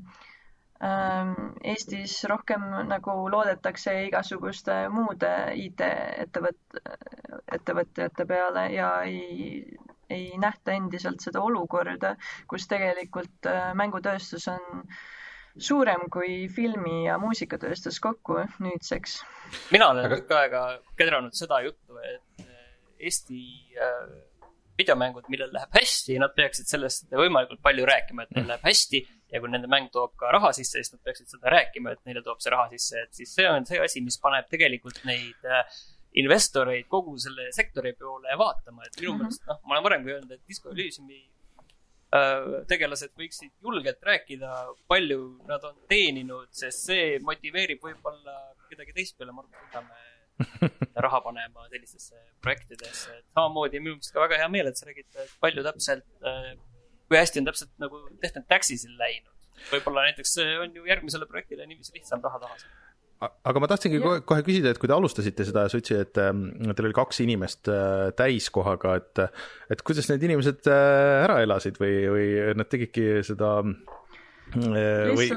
Eestis rohkem nagu loodetakse igasuguste muude I T-ettevõt, ettevõtjate peale ja ei, ei nähta endiselt seda olukorda, kus tegelikult äh, mängutööstus on suurem kui filmi- ja muusikatööstus kokku nüüdseks. Mina olen Aga... aega kedranud seda juttu, et Eesti äh, videomängud, millel läheb hästi, nad peaksid sellest võimalikult palju rääkima, et neil läheb hästi ja kui nende mäng toob ka raha sisse, siis nad peaksid seda rääkima, et neile toob see raha sisse, et siis see on see asi, mis paneb tegelikult neid äh, investoreid kogu selle sektori poole vaatama, et minu mõelest, noh, ma olen varemgi öelnud, et Disco Elysiumi äh, tegelased võiksid julgelt rääkida, palju nad on teeninud, sest see motiveerib võib-olla kedagi teist peale, ma arvan, raha panema sellistesse projektidesse. Samamoodi minu mõttes ka väga hea meel, et sa räägid, et palju täpselt, kui hästi on täpselt nagu Death and Taxisil läinud. Võib-olla näiteks on ju järgmisele projektile niiviisi lihtsam raha taha. Aga ma tahtsingi kohe, kohe küsida, et kui te alustasite seda ja sa ütlesid, et teil oli kaks inimest täiskohaga, et, et kuidas need inimesed ära elasid või, või nad tegidki seda või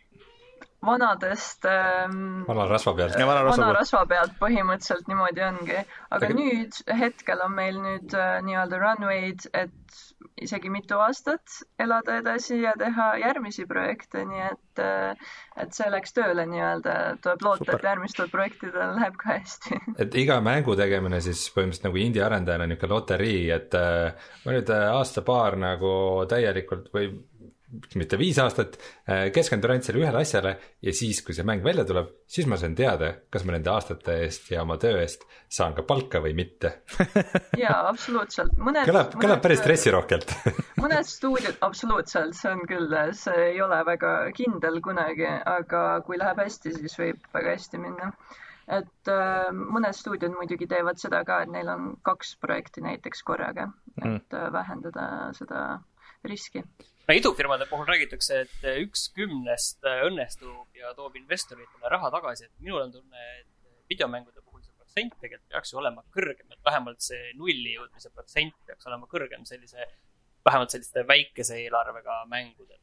vanadest ähm, vana rasva pealt. Vana rasva, vana rasva pealt põhimõtteliselt niimoodi ongi. Aga Tegi... nüüd hetkel on meil nüüd äh, nii-öelda runway'd, et isegi mitu aastat elada edasi ja teha järgmisi projekte, nii et, äh, et see läks tööle nii-öelda. Tuleb loota, Super. Et järgmistel projektidel läheb ka hästi. Et iga mängu tegemine siis põhimõtteliselt nagu indie arendajana niisugune loterii, et äh, ma nüüd aasta paar nagu täielikult või mitte viis aastat, keskendun ainult selle ühele asjale ja siis, kui see mäng välja tuleb, siis ma saan teada, kas ma nende aastate eest ja oma töö eest saan ka palka või mitte. Jaa, absoluutselt. Mõned, kõlab, kõlab mõned, päris stressirohkelt. Mõned stuudiod, absoluutselt, see on küll, see ei ole väga kindel kunagi, aga kui läheb hästi, siis võib väga hästi minna. Et äh, mõned stuudiod muidugi teevad seda ka, et neil on kaks projekti näiteks korraga, et äh, vähendada seda riski. No, idufirmade puhul räägitakse, et üks kümnest õnnestub ja toob investoritele raha tagasi. Et minul on tunne, et videomängude puhul see protsent tegelikult peaks ju olema kõrgem, et vähemalt see nulli jõudmise protsent peaks olema kõrgem sellise, vähemalt selliste väikese eelarvega mängudel.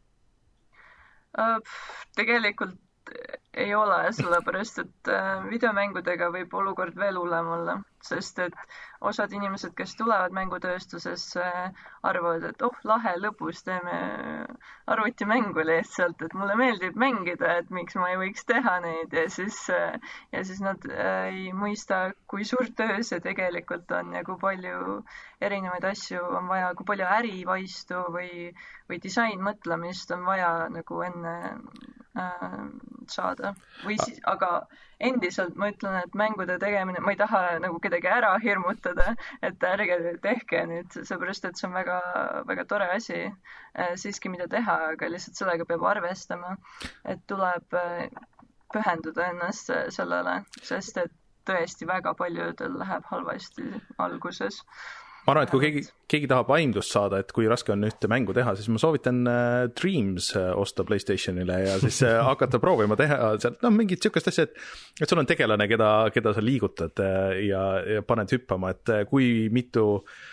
Tegelikult ei ole, sellepärast et videomängudega võib olukord veel hullem olla, sest et osad inimesed, kes tulevad mängutööstusesse, arvavad, et oh, lahe, lõbus, teeme arvutimängu lihtsalt, et mulle meeldib mängida, et miks ma ei võiks teha neid ja siis, ja siis nad ei mõista, kui suur töö see tegelikult on ja kui palju erinevaid asju on vaja, kui palju ärivaistu või, või disainmõtlemist on vaja nagu enne äh, saada. Või siis, aga endiselt ma ütlen, et mängude tegemine, ma ei taha nagu kedagi ära hirmutada, et ärge tehke nüüd, seepärast, et see on väga, väga tore asi siiski, mida teha, aga lihtsalt sellega peab arvestama, et tuleb pühenduda ennast sellele, sest et tõesti väga paljudel läheb halvasti alguses. Ma arvan, et kui keegi, keegi tahab aimdust saada, et kui raske on ühte mängu teha, siis ma soovitan uh, Dreams osta PlayStationile ja siis uh, hakata proovima teha sealt, no mingit sihukest asja, et, et sul on tegelane, keda, keda sa liigutad uh, ja, ja paned hüppama, et uh, kui mitu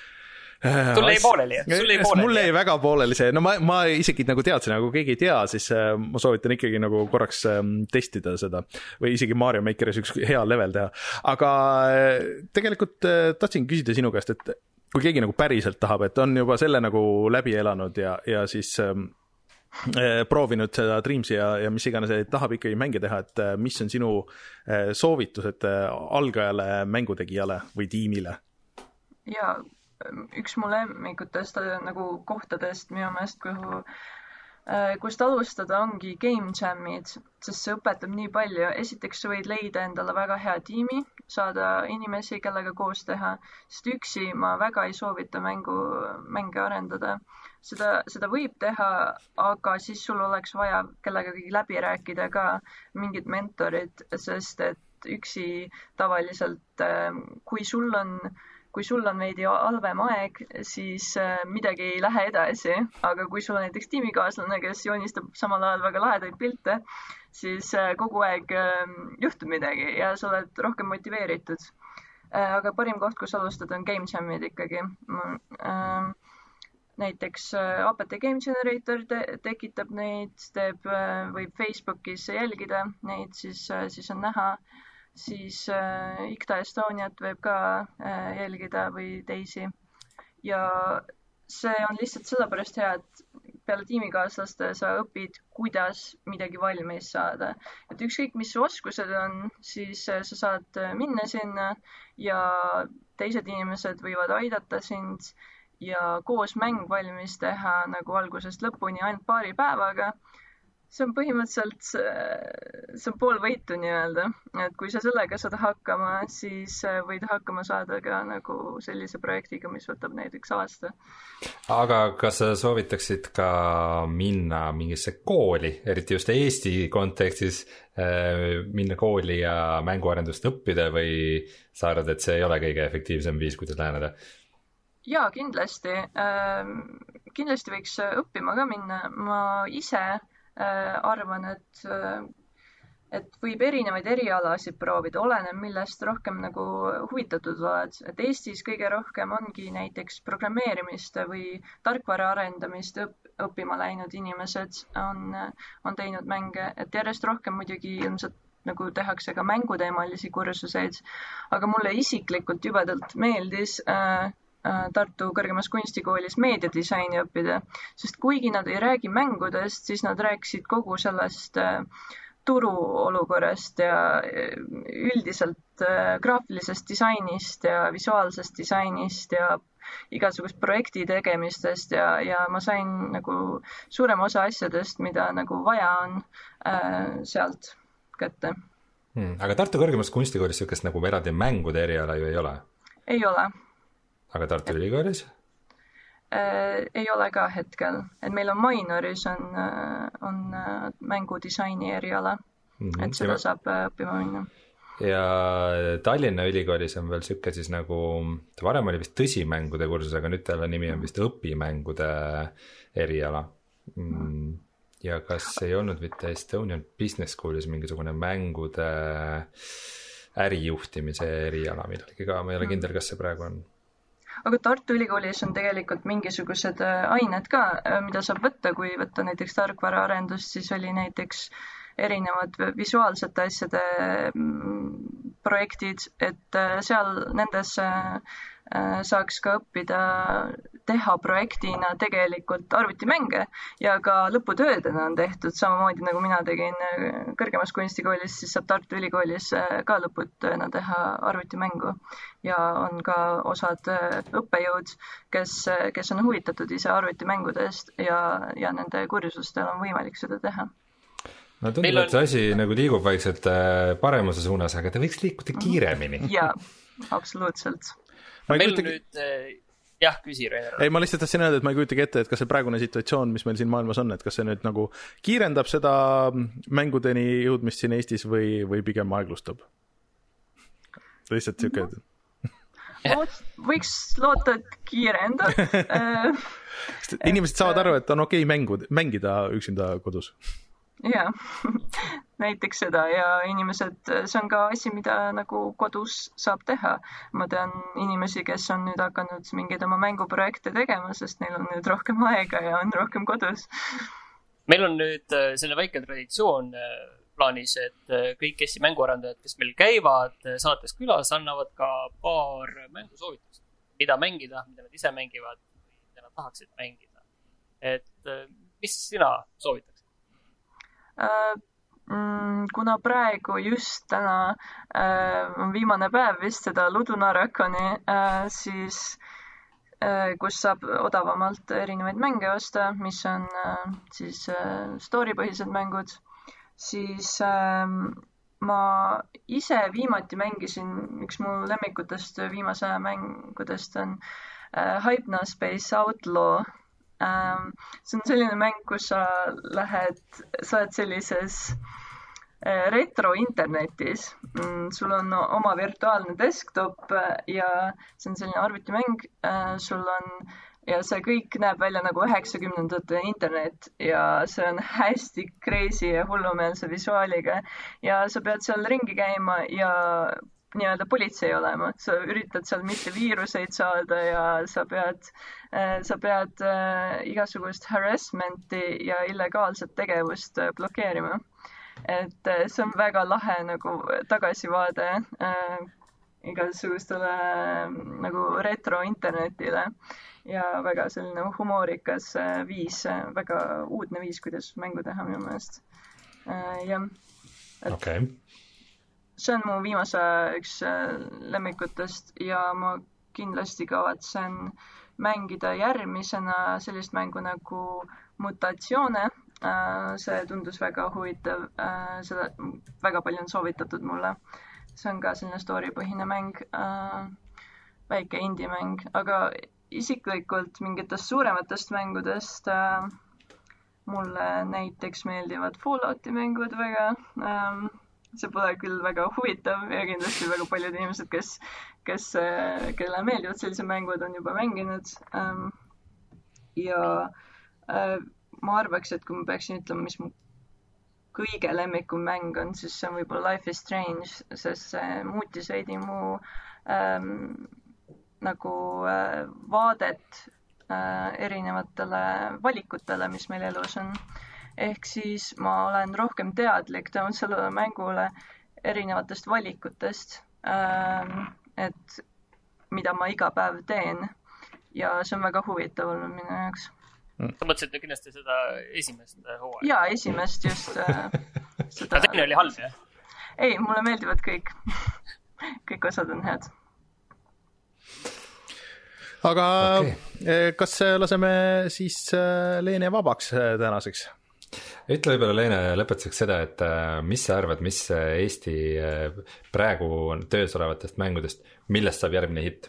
uh, sul ei pooleli, sul ei pooleli. Mul ei väga pooleli see, no ma, ma isegi nagu teadsin, aga kui keegi ei tea, siis uh, ma soovitan ikkagi nagu korraks um, testida seda või isegi Mario Makeris üks hea level teha, aga uh, tegelikult uh, tahtsin küsida sinu käest, et kui keegi nagu päriselt tahab, et on juba selle nagu läbi elanud ja, ja siis ähm, proovinud seda Dreamsi ja, ja mis iganes, et tahab ikkagi mänge teha, et mis on sinu äh, soovitused algajale mängutegijale või tiimile? Ja üks mu lemmikutest nagu kohtadest minu meelest, kuhu kust alustada ongi game jam'id, sest see õpetab nii palju. Esiteks sa võid leida endale väga hea tiimi, saada inimesi, kellega koos teha, sest üksi ma väga ei soovita mängu, mänge arendada. Seda, seda võib teha, aga siis sul oleks vaja kellegagi läbi rääkida ka, mingid mentorid, sest et üksi tavaliselt, kui sul on kui sul on veidi halvem aeg, siis midagi ei lähe edasi, aga kui sul on näiteks tiimikaaslane, kes joonistab samal ajal väga lahedaid pilte, siis kogu aeg juhtub midagi ja sa oled rohkem motiveeritud. Aga parim koht, kus alustada, on game jam'id ikkagi. Näiteks A P T Game Generator te- tekitab neid, teeb, võib Facebookis jälgida neid, siis, siis on näha. Siis äh, I C T A Estoniat võib ka äh, jälgida või teisi. Ja see on lihtsalt sellepärast hea, et peale tiimikaaslaste sa õpid, kuidas midagi valmis saada. Et ükskõik, mis su oskused on, siis äh, sa saad minna sinna ja teised inimesed võivad aidata sind ja koos mäng valmis teha nagu algusest lõpuni ainult paari päevaga. See on põhimõtteliselt, see on pool võitu nii-öelda, et kui sa sellega saad hakkama, siis võid hakkama saada ka nagu sellise projektiga, mis võtab näiteks aasta. Aga kas sa soovitaksid ka minna mingisse kooli, eriti just Eesti kontekstis, minna kooli ja mänguarendust õppida või sa arvad, et see ei ole kõige efektiivsem viis, kuidas läheneda? Jaa, kindlasti. Kindlasti võiks õppima ka minna. Ma ise arvan, et, et võib erinevaid erialasid proovida, oleneb, millest rohkem nagu huvitatud oled. Et Eestis kõige rohkem ongi näiteks programmeerimist või tarkvara arendamist õpp, õppima läinud inimesed on, on teinud mänge, et järjest rohkem muidugi ilmselt nagu tehakse ka mänguteemalisi kursuseid, aga mulle isiklikult jubedalt meeldis äh, Tartu kõrgemas kunstikoolis meediadisaini õppida, sest kuigi nad ei räägi mängudest, siis nad rääkisid kogu sellest turuolukorrast ja üldiselt graafilisest disainist ja visuaalsest disainist ja igasugust projekti tegemistest ja, ja ma sain nagu suurem osa asjadest, mida nagu vaja on äh, sealt kätte. Hmm, aga Tartu kõrgemas kunstikoolis sükest nagu eraldi mängude eriala ju ei ole? Ei ole. Aga Tartu Ülikoolis? Äh, ei ole ka hetkel. Et meil on minoris on, on mängudisaini eriala, mm-hmm. et seda ja saab õppima minna. Ja Tallinna Ülikoolis on veel sükke siis nagu, varem oli vist tõsimängude kursus, aga nüüd tälle nimi on vist õpimängude eriala. Mm. Ja kas ei olnud mitte Estonian Business Schoolis mingisugune mängude ärijuhtimise eriala millalgi ka, ma ei ole kindel, kas see praegu on. Aga Tartu Ülikoolis on tegelikult mingisugused ained ka, mida saab võtta, kui võtta näiteks tarkvaraarendust, siis oli näiteks erinevad visuaalsete asjade projektid, et seal nendes saaks ka õppida teha projektina tegelikult arvutimänge ja ka lõputöödena on tehtud samamoodi, nagu mina tegin kõrgemas kunstikoolis, siis saab Tartu Ülikoolis ka lõputööna teha arvutimängu ja on ka osad õppejõud, kes, kes on huvitatud ise arvutimängudest ja, ja nende kursustel on võimalik seda teha. No tundub, on... et see asi nagu liigub vaikselt paremuse suunas, aga ta võiks liikuda kiiremini. Jaa, absoluutselt. Meil kujutage... nüüd, jah, küsi Reiner. Ei, ma lihtsalt tahtsin öelda, et ma ei kujutagi ette, et kas see praegune situatsioon, mis meil siin maailmas on, et kas see nüüd nagu kiirendab seda mängudeni jõudmist siin Eestis või, või pigem aeglustab? Lihtsalt siuke... Võiks loota, et kiirendab. Inimesed saavad aru, et on okei mängud, mängida üksinda kodus. Jaa, näiteks seda ja inimesed, see on ka asi, mida nagu kodus saab teha. Ma tean inimesi, kes on nüüd hakanud mingeid oma mänguprojekte tegema, sest neil on nüüd rohkem aega ja on rohkem kodus. Meil on nüüd selle väike traditsioon plaanis, et kõik Eesti mänguarendajad, kes meil käivad saates külas, annavad ka paar mängusoovitust, mida mängida, mida nad ise mängivad, mida nad tahaksid mängida. Et mis sina soovitad? Kuna praegu just täna on viimane päev vist seda Ludunarakoni, siis kus saab odavamalt erinevaid mänge osta, mis on siis story-põhised mängud, siis ma ise viimati mängisin, üks mu lemmikutest viimase mängudest on Hypnospace Outlaw. See on selline mäng, kus sa lähed, sa oled sellises retro-internetis. Sul on oma virtuaalne desktop ja see on selline arvutimäng. Sul on, ja see kõik näeb välja nagu üheksakümnendate internet ja see on hästi crazy ja hullumeelse visuaaliga. Ja sa pead seal ringi käima ja nii-öelda politsei olema, sa üritad seal mitte viiruseid saada ja sa pead, sa pead igasugust harassmenti ja illegaalset tegevust blokeerima. Et see on väga lahe nagu tagasivaade igasugustele nagu retro-internetile ja väga selline humoorikas viis, väga uudne viis, kuidas mängu teha minu meelest. Ja, et... Okay. See on mu viimase üks lemmikutest ja ma kindlasti kavatsen mängida järgmisena sellist mängu nagu Mutatsioone. See tundus väga huvitav, seda väga palju on soovitatud mulle. See on ka selline story-põhine mäng, väike indie-mäng, aga isiklikult mingitest suurematest mängudest mulle näiteks meeldivad Fallouti mängud väga. See pole küll väga huvitav ja kindlasti väga paljud inimesed, kes, kes, kelle meeldivad sellised mängud, on juba mänginud. Ja ma arvaks, et kui ma peaksin ütlema, mis mu kõige lemmikum mäng on, siis see on võib-olla Life is Strange, sest see muutis veidi mu ähm, nagu äh, vaadet äh, erinevatele valikutele, mis meil elus on. Ehk siis ma olen rohkem teadlik tänu sellele mängule erinevatest valikutest, et mida ma iga päev teen ja see on väga huvitav olnud minu jaoks. Sa mõtlesid kindlasti seda esimest hooaega? Jaa, esimest just. Seda... Teine oli halb, jah? Ei, mulle meeldivad kõik. Kõik osad on head. Aga okay. Kas laseme siis Leene vabaks tänaseks? Ütle võib-olla Leene lõpetuseks seda, et mis sa arvad, mis Eesti praegu töös olevatest mängudest, millest saab järgmine hitt?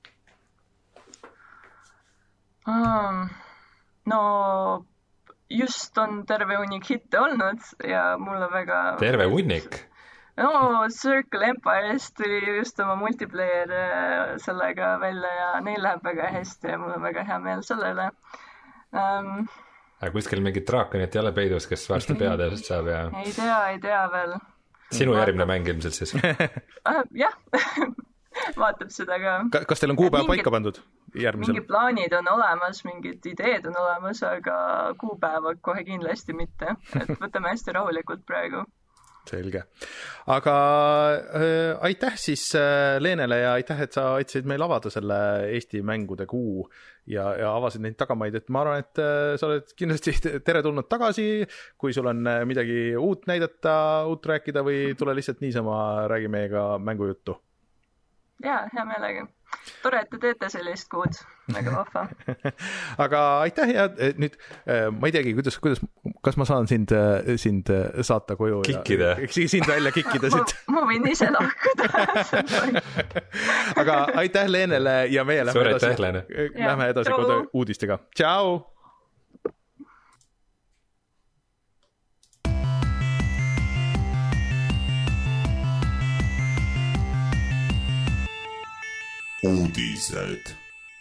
Um, no just on terve hunnik hitte olnud ja mulle väga... Terve hunnik? No Circle Empire'ist tuli just oma multiplayer sellega välja ja neil läheb väga hästi ja mul on väga hea meel sellele. Um, Aga kuskil mingid draakonit ei ole peidus, kes varsti peateasest saab ja... Ei tea, ei tea veel. sinu järgmine mäng ilmselt siis. Jah, vaatab seda ka. Kas teil on kuupäev paika pandud? Järgmisel? Mingi plaanid on olemas, mingid ideed on olemas, aga kuupäeva kohe kindlasti mitte. Et võtame hästi rahulikult praegu. Selge. Aga äh, aitäh siis äh, Leenele ja aitäh, et sa aitasid meil avada selle Eesti mängude kuu ja, ja avasid neid tagamaid, et ma arvan, et äh, sa oled kindlasti tere tulnud tagasi, kui sul on midagi uut näidata, uut rääkida või tule lihtsalt niisama räägi meiega mängujuttu. Jaa, hea meelega. Tore, et te teete sellist kuud. Väga vahva. Aga aitäh ja nüüd ma ei teagi, kuidas, kuidas, kas ma saan sind, sind saata koju kikkida. Ja sind välja kikkida siit. Ma võin ise lahkuda. Aga aitäh Leenele ja meie lähme Suur edasi, Leene. lähme edasi kodu uudistega. Tšau! Uudised.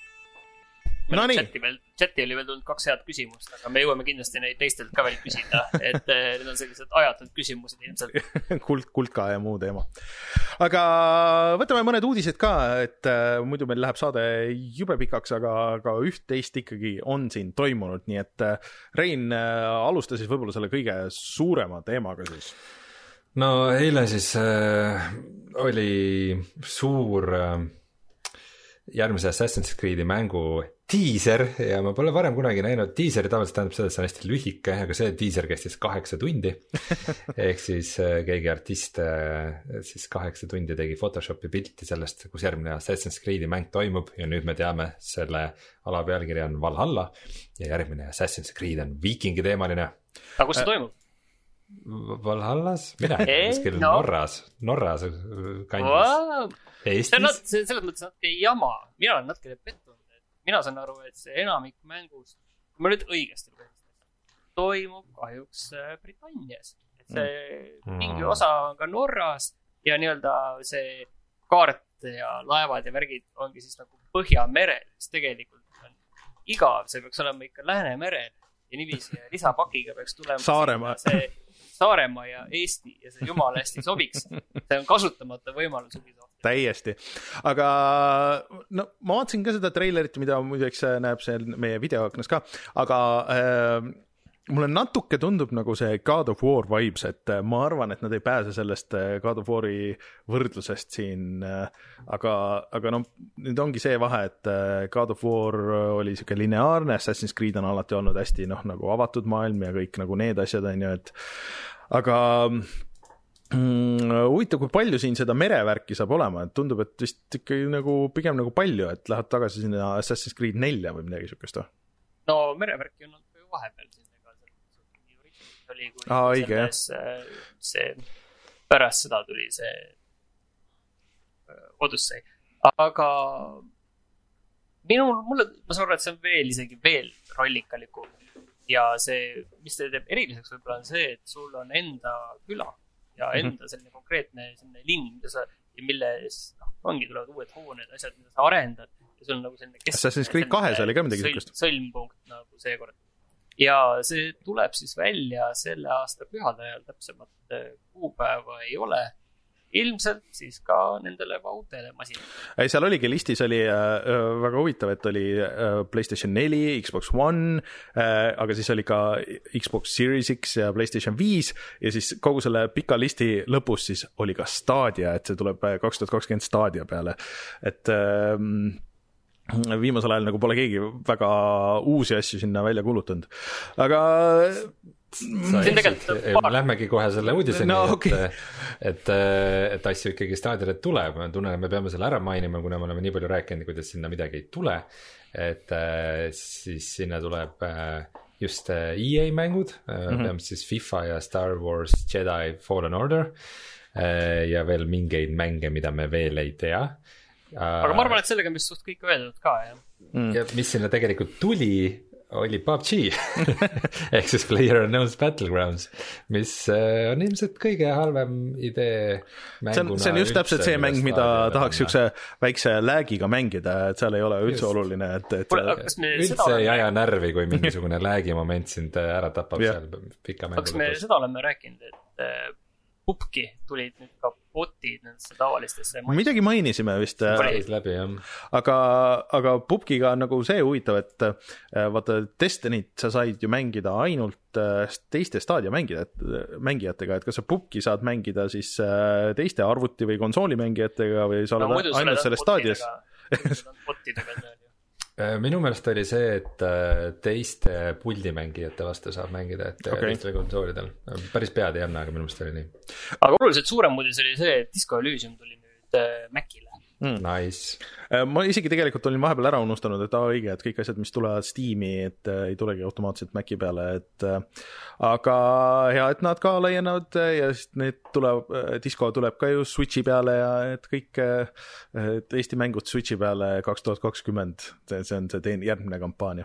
No chati, veel, chati oli veel tulnud kaks head küsimust, aga me jõuame kindlasti neid teistelt ka veel küsida, et need on sellised ajatud küsimused ilmselt. Kult, kultka ja muu teema. Aga võtame mõned uudised ka, et äh, muidu meil läheb saade jube pikaks, aga, aga üht-teist ikkagi on siin toimunud, nii et äh, Rein äh, alusta siis võib-olla selle kõige suurema teemaga siis. No eile siis äh, oli suur... Äh, järgmise Assassin's Creed'i mängu teaser ja ma pole varem kunagi näinud, teaser tavaliselt tähendab seda, et see on hästi lühike, aga see teaser kestis kaheksa tundi ehk siis keegi artist siis kaheksa tundi tegi Photoshopi pilti sellest, kus järgmine Assassin's Creed'i mäng toimub ja nüüd me teame, selle ala pealkiri on Valhalla ja järgmine Assassin's Creed on viikingi teemaline. Aga kus see toimub? Valhallas? Mina ei kuskil no. Norras, Norras kandis wow. Eestis? See on nat, selles mõttes natuke jama. Mina olen natuke pettunud. Mina saan aru, et see enamik mängust, kui ma nüüd õigesti lugesin, toimub kahjuks Britannias. Et see mm. mingi osa on ka Norras ja nii-öelda see kaart ja laevad ja värgid ongi siis nagu Põhjamerel, mis tegelikult on igav. See peaks olema ikka Läänemerel ja niiviisi ja lisapakiga peaks tulema Saaremaa. See Saaremaa ja Eesti ja see jumala hästi sobiks. See on kasutamata võimalus ubisoft. Täiesti. Aga no, ma vaatasin ka seda treilerit, mida muideks näeb see meie videoaknas ka, aga äh, mulle natuke tundub nagu see God of War vibes, et ma arvan, et nad ei pääse sellest God of War'i võrdlusest siin, aga, aga no nüüd ongi see vahe, et God of War oli siuke lineaarne, Assassin's Creed on alati olnud hästi noh, nagu avatud maailm ja kõik nagu need asjad on ju, et aga mm, huvitav, kui palju siin seda merevärki saab olema, et tundub, et vist ikkagi nagu pigem nagu palju, et läheb tagasi sinna Assassin's Creed nelja või midagi siukest. No merevärki on olnud vahepeal siin oli, kui Aa, õige, selles, see pärast seda tuli see Odyssey. Aga minul, mulle, ma saan aru, et see on veel isegi veel rollikalikum ja see, mis te teeb eriliseks võib-olla on see, et sul on enda küla ja enda selline konkreetne selline linn, sa, milles no, ongi tulevad uued hooned, asjad, mida sa arendad ja sul on nagu selline keskne, Assassin's Creed kahes oli ka midagi siukest. Sõlmpunkt nagu seekord. Ja see tuleb siis välja selle aasta pühade ajal, täpsemat kuupäeva ei ole. Ilmselt siis ka nendele vautele masinatele. Seal oligi listis oli äh, väga huvitav, et oli äh, PlayStation neli, Xbox One, äh, aga siis oli ka Xbox Series X ja PlayStation viis ja siis kogu selle pika listi lõpus siis oli ka Stadia, et see tuleb kaks tuhat kakskümmend Stadia peale. Et äh, viimasel ajal nagu pole keegi väga uusi asju sinna välja kuulutanud. Aga lähmegi kohe selle uudiseni, no, okay. et, et, et asju ikkagi Stadiale tuleb. Ma tunnen, me peame selle ära mainima, kuna me oleme nii palju rääkinud, kuidas sinna midagi ei tule. Et siis sinna tuleb just E A mängud, mm-hmm. peame siis FIFA ja Star Wars Jedi Fallen Order ja veel mingeid mänge, mida me veel ei tea. Aga ma arvan, et sellega on vist suht kõik öeldud ka, jah. Mm. Ja mis sinna tegelikult tuli, oli P U B G ehk siis PlayerUnknown's Battlegrounds, mis on ilmselt kõige halvem idee mänguna. See on, see on just täpselt see mäng, mida tahaks siukse väikse läägiga mängida, et seal ei ole üldse just oluline, et, et Pole, üldse ei aja närvi, kui mingisugune läägimoment sind ära tapab seal pika mängu. Kas me seda oleme rääkinud, et pubki tulid nüüd ka botid nendesse tavalistesse. Midagi mainisime vist. Läbi, jah. Aga, aga pubkiga on nagu see huvitav, et vaata Destinyt sa said ju mängida ainult teiste staadia mängijatega, et kas sa pubki saad mängida siis teiste arvuti või konsooli mängijatega või sa oled no, ainult selles staadias? Botidega seal. Minu meelest oli see, et teiste puldimängijate vastu saab mängida, et okay. Teistel konsoolidel. Päris pead ei anna, aga minu meelest oli nii. Aga oluliselt suurem uudis oli see, et Disco Elysium tuli nüüd Macile. Mm. Nice. Ma isegi tegelikult olin vahepeal ära unustanud, et aa, õige, et kõik asjad, mis tulevad Steam'i, et ei tulegi automaatselt Maci peale, et aga hea, et nad ka laienevad ja siis need tuleb, Disco tuleb ka ju Switchi peale ja et kõik et Eesti mängud Switchi peale kaks tuhat kakskümmend, see on see teen, järgmine kampaania.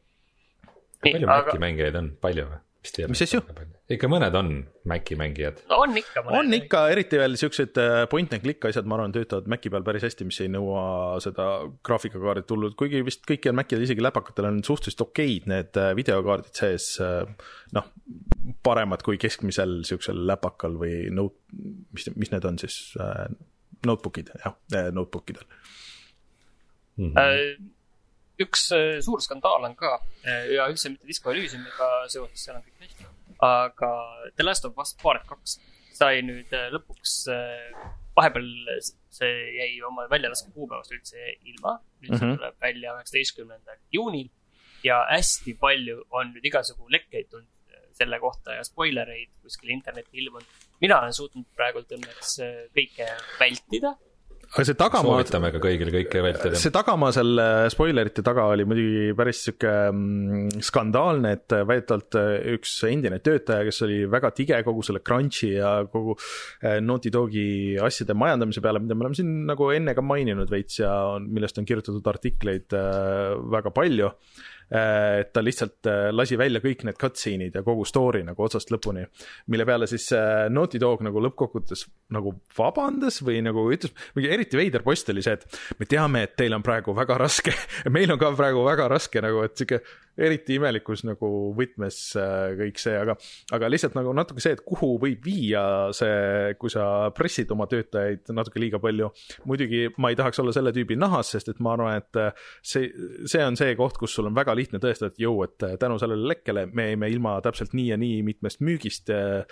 Palju aga... Maci mängijaid on? Palju või? Mis asju? Ikka mõned on Maci mängijad. No on ikka mõned. On ikka, eriti veel siuksed point and click asjad, ma arvan, töötavad Maci peal päris hästi, mis ei nõua seda graafikakaardit tulnud, kuigi vist kõiki on Macil, isegi läpakatel on suhteliselt okeid need videokaardid sees, noh, paremad kui keskmisel siuksel läpakal või note, mis, mis need on siis, notebookid, jah, notebookidel. Mm-hmm. Uh... Üks suur skandaal on ka ja üldse mitte Disco Elysiumiga seotud, seal on kõik hästi, aga The Last of Us Part kaks sai nüüd lõpuks, vahepeal see jäi oma väljalaske kuupäevast üldse ilma, nüüd see mm-hmm. tuleb välja üheksateistkümnendal juunil ja hästi palju on nüüd igasugu lekkeid tulnud selle kohta ja spoilereid kuskil interneti ilmunud. Mina olen suutnud praegult õnneks kõike vältida. Aga see tagamaa, soovitame ka kõigil kõike vältida. See tagamaa selle spoilerite taga oli muidugi päris siuke skandaalne, et väidetavalt üks endine töötaja, kes oli väga tige kogu selle crunchi ja kogu Naughty Dogi asjade majandamise peale, mida me oleme siin nagu enne ka maininud veits ja millest on kirjutatud artikleid väga palju, et ta lihtsalt lasi välja kõik need cutscene'id ja kogu story nagu otsast lõpuni, mille peale siis Naughty Dog nagu lõppkokkuvõttes nagu vabandas või nagu ütles, mingi eriti veider post oli see, et me teame, et teil on praegu väga raske, meil on ka praegu väga raske nagu, et siuke eriti imelikus nagu võtmes kõik see, aga, aga lihtsalt nagu natuke see, et kuhu võib viia see, kui sa pressid oma töötajaid natuke liiga palju. Muidugi ma ei tahaks olla selle tüübi nahas, sest et ma arvan, et see, see on see koht, kus sul on väga lihtne tõestada, et jõu, et tänu sellele lekkele me jäime ilma täpselt nii ja nii mitmest müügist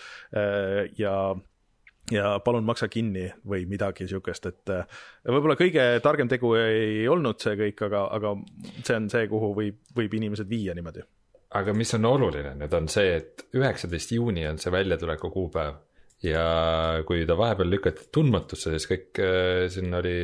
ja ja palun maksa kinni või midagi siukest, et võib-olla kõige targem tegu ei olnud see kõik, aga, aga see on see, kuhu võib, võib inimesed viia niimoodi. Aga mis on oluline nüüd on see, et üheksateist juuni on see väljatuleku kuupäev ja kui ta vahepeal lükati tundmatusse, siis kõik siin oli,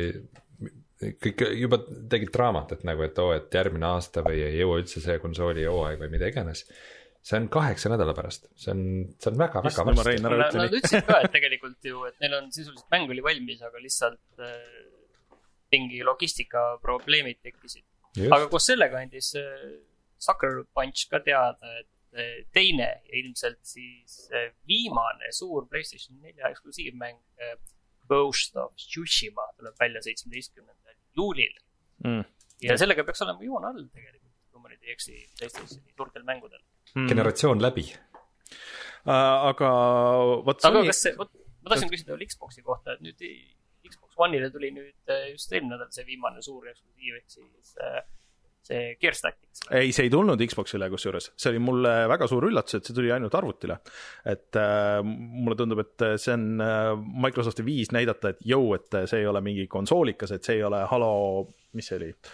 kõik juba tegid draamat, et nagu, et oo, et järgmine aasta või ei jõua üldse see konsooli hooaeg või mida iganes. See on kaheksa nädala pärast. See on, see on väga, väga varsti. Nad ütlesid ka, et tegelikult ju, et neil on sisuliselt mäng oli valmis, aga lihtsalt äh, mingi logistika probleemid tekkisid. Just. Aga koos sellega andis äh, Sucker Punch ka teada, et äh, teine ja ilmselt siis äh, viimane suur PlayStation neli eksklusiivmäng äh, Ghost of Tsushima tuleb välja seitsmeteistkümnendal juulil. Mm. Ja sellega peaks olema joon all tegelikult, kui ma nüüd ei eksi PlayStationi suurtel mängudel. Generatsioon läbi. Uh, aga võt, aga kas see, võt, ma tahtsin küsida veel Xboxi kohta, et nüüd Xbox One'ile tuli nüüd just eelmine nädal see viimane suur eksklusiiv, ehk siis see Gears Tactics. Ei, see ei tulnud Xboxile kusjuures, see oli mulle väga suur üllatus, et see tuli ainult arvutile, et uh, mulle tundub, et see on uh, Microsofti viis näidata, et jõu, et see ei ole mingi konsoolikas, et see ei ole Halo, mis see oli?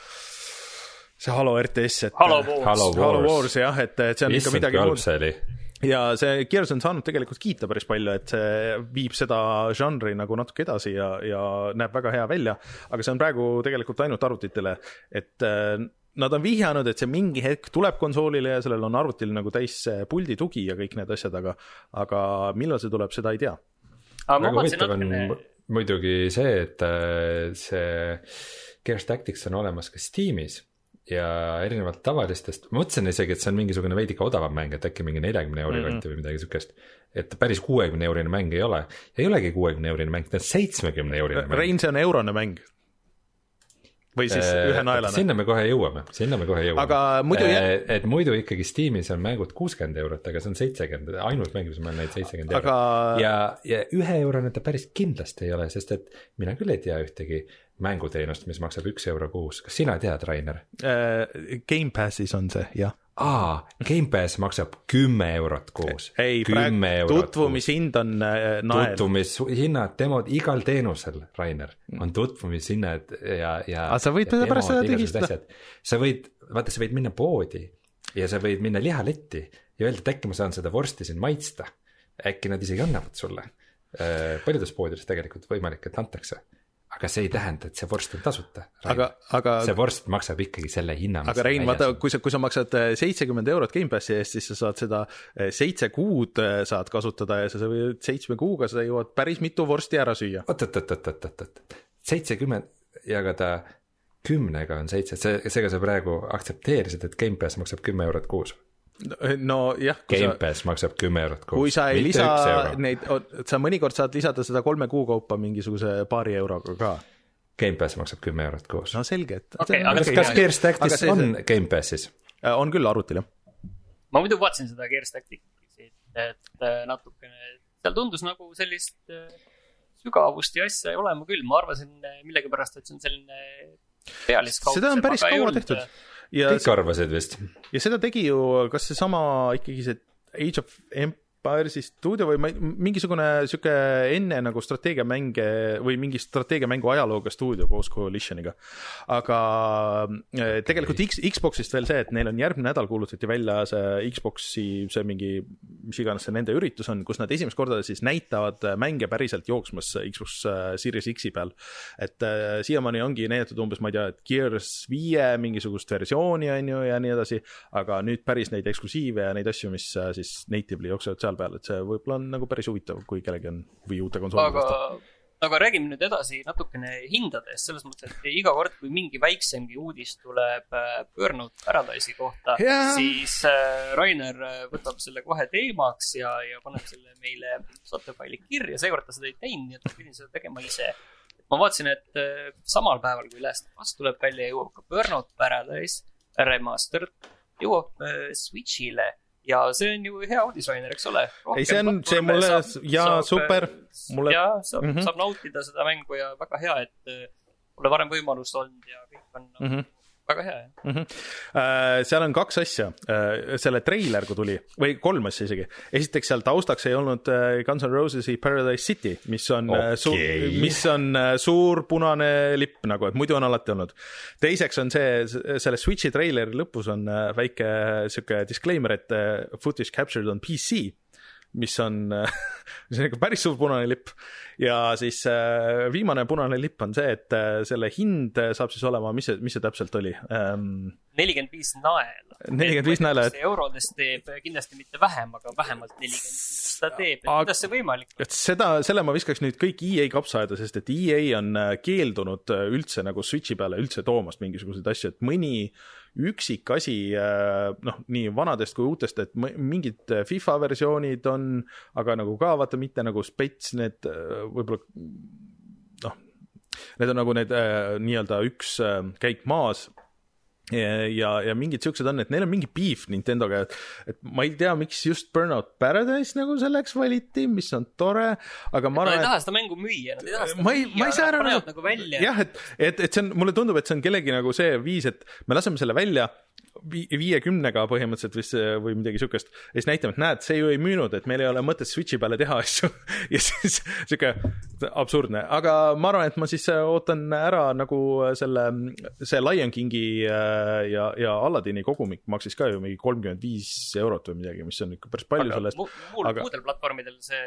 See Halo R T S, et Halo Wars, Halo Wars. Halo Wars jah, et see on Issand, ikka midagi muud. See ja see Gears on saanud tegelikult kiita päris palju, et see viib seda žanri nagu natuke edasi ja, ja näeb väga hea välja, aga see on praegu tegelikult ainult arvutitele, et nad on vihjanud, et see mingi hetk tuleb konsoolile ja sellel on arvutil nagu täis puldi tugi ja kõik need asjad, aga, aga millal see tuleb, seda ei tea. Väga huvitav on muidugi see, et see Gears Tactics on olemas ka Steamis ja erinevalt tavalistest, ma mõtlesin isegi, et see on mingisugune veidika odavam mäng, et äkki mingi neljakümne euri kanti mm-hmm. või midagi sükest, et päris kuuekümne eurine mäng ei ole, ei olegi kuuekümne eurine mäng, ta on seitsmekümne eurine mäng. Rein, see on eurone mäng. või siis ühe naelane. Sinna me kohe jõuame, sinna me kohe jõuame. Aga muidu jä... et muidu ikkagi Steamis on mängud kuuskümmend eurot, aga see on seitsekümmend, ainult mängus ma olen neid seitsekümmend eurot. Aga... Ja, ja ühe eurone ta päris kindlasti ei ole, sest et mina küll ei tea ühtegi mänguteenust, mis maksab üks euro kuus. Kas sina tead, Rainer? Game Passis on see, jah. Aa, Game Pass maksab kümme eurot kuus. Ei, praegu tutvumishind on nael. Tutvumishinnad, demod igal teenusel, Rainer, on tutvumishinnad ja, ja aga sa võid ja pärast seda tühistada. Sa võid, vaata, sa võid minna poodi ja sa võid minna lihaletti ja öelda, et äkki ma saan seda vorsti siin maitsta. Äkki nad isegi annavad sulle. Paljudes poodides tegelikult võimalik, et antakse. Aga see ei tähenda, et see vorst on tasuta. Aga, aga, see vorst maksab ikkagi selle hinna. Aga Rein, vaata, kui sa, kui sa maksad seitsekümmend eurot Game Passi eest, siis sa saad seda seitse kuud saad kasutada ja sa võid seitsme kuuga sa jõuad päris mitu vorsti ära süüa. Oot, oot, oot, oot, oot, oot. seitsekümmend jagada kümnega on seitse. Seega sa praegu aktsepteerisid, et Game Pass maksab kümme eurot kuus. No jah. Game Pass maksab kümme eurot kuus. Kui sa ei lisa neid, sa mõnikord saad lisada seda kolme kuu kaupa mingisuguse paari euroga ka. Game Pass maksab kümme eurot kuus. No selge, et... Okay, aga kas, kas Gears Tactics see, on Game Passis? On küll arvutil, jah. Ma muidu vaatsin seda Gears Tacticsit, et natukene, seal tundus nagu sellist sügavust ja asja ei ole ma küll. Ma arvasin millegi pärast, et see on selline pealiskaud. Seda on päris kaua tehtud. Ja kõik arvasid vist. Ja seda tegi ju, kas see sama ikkagi see Age of Empires stuudio või mingisugune süke enne nagu strateegiamänge või mingi strateegiamängu ajalooga stuudio koos Coalitioniga. Aga tegelikult X, Xboxist veel see, et neil on järgmine nädal kuulutati välja see Xboxi, see mingi, mis iganes see nende üritus on, kus nad esimest korda siis näitavad mänge päriselt jooksmas Xbox Series X-i peal. Et äh, siiamaani ongi näidatud umbes, ma ei tea, et Gears viie mingisugust versiooni on ju ja nii edasi, aga nüüd päris neid eksklusiive ja neid asju, mis äh, siis natively jooksevad seal peal, et see võib-olla on nagu päris huvitav, kui kellegi on või uute konsooli aga, aga räägime nüüd edasi natukene hindades, selles mõttes, et iga kord, kui mingi väiksemgi uudis tuleb Burnout Paradise'i kohta, yeah. siis Rainer võtab selle kohe teemaks ja, ja paneb selle meile saatefaili kirja, seekord ta seda ei teinud, nii et pidin seda tegema ise. Ma vaatasin, et samal päeval, kui Last of Us tuleb välja, jõuab ka Burnout Paradise Remastered, jõuab Switch'ile. Ja see on ju hea uudisrainer, eks ole? Ei, see on, see mulle, saab, ja saab, super. Mulle... Ja saab, mm -hmm. saab nautida seda mängu ja väga hea, et pole varem võimalust olnud ja kõik on mm -hmm. väga hea. Mm -hmm. äh, seal on kaks asja. Äh, selle treiler, kui tuli, või kolm asja isegi. Esiteks seal taustaks ei olnud Guns N' Roses'i Paradise City, mis on, okay. su, mis on suur punane lipp, nagu, et muidu on alati olnud. Teiseks on see, selle Switchi treileri lõpus on väike siuke disclaimer, et footage captured on P C, mis on, mis on ikka päris suur punane lipp. Ja siis äh, viimane punane lipp on see, et äh, selle hind saab siis olema, mis see, mis see täpselt oli? Ähm, nelikümmend viis naela. nelikümmend viis naela. Et... Eurodes teeb kindlasti mitte vähem, aga vähemalt nelikümmend viis ta teeb. Et kuidas see võimalik? Et seda, selle ma viskaks nüüd kõik E A kapsaeda, sest et E A on keeldunud üldse nagu Switchi peale üldse toomast mingisuguseid asju, et mõni üksik asi, noh, nii vanadest kui uutest, et mingid FIFA versioonid on, aga nagu ka vaata mitte nagu spets, need võib-olla, noh, need on nagu need nii-öelda üks käik maas ja, ja, ja mingid siuksed on, et neil on mingi beef Nintendoga, et, et ma ei tea, miks just Burnout Paradise nagu selleks valiti, mis on tore, aga ma arvan, et... Nad ei taha seda mängu müüa, nad ei taha seda ma ei, müüa, ma ei saa ära nagu, nagu välja. Jah, et, et, et see on, mulle tundub, et see on kellegi nagu see viis, et me laseme selle välja viiekümnega põhimõtteliselt vist või midagi sükest ja siis näitame, et näed, see ju ei müünud, et meil ei ole mõtet Switchi peale teha asju ja siis süke absurdne, aga ma arvan, et ma siis ootan ära nagu selle, see Lion Kingi ja, ja Aladdini kogumik maksis ka ju mingi kolmkümmend viis eurot või midagi, mis on ikka päris palju aga sellest mu, muul, aga muudel platvormidel see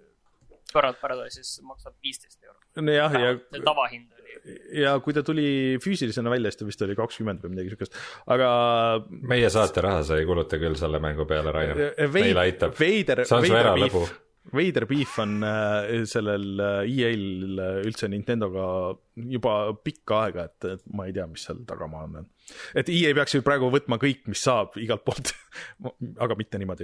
Burnout Paradise'is maksab viisteist eurot. Jah, ja see tavahind oli. Ja kui ta tuli füüsilisena välja, siis ta vist oli kakskümmend või midagi sükest. Aga meie saate raha sa ei kuluta küll selle mängu peale, Rainer. Meil aitab. Veider, see on su eralõbu. Veider beef on äh, sellel E A-l üldse Nintendoga juba pikka aega, et, et ma ei tea, mis seal tagamaa on. Et E A peaks ju praegu võtma kõik, mis saab igalt poolt, aga mitte niimoodi.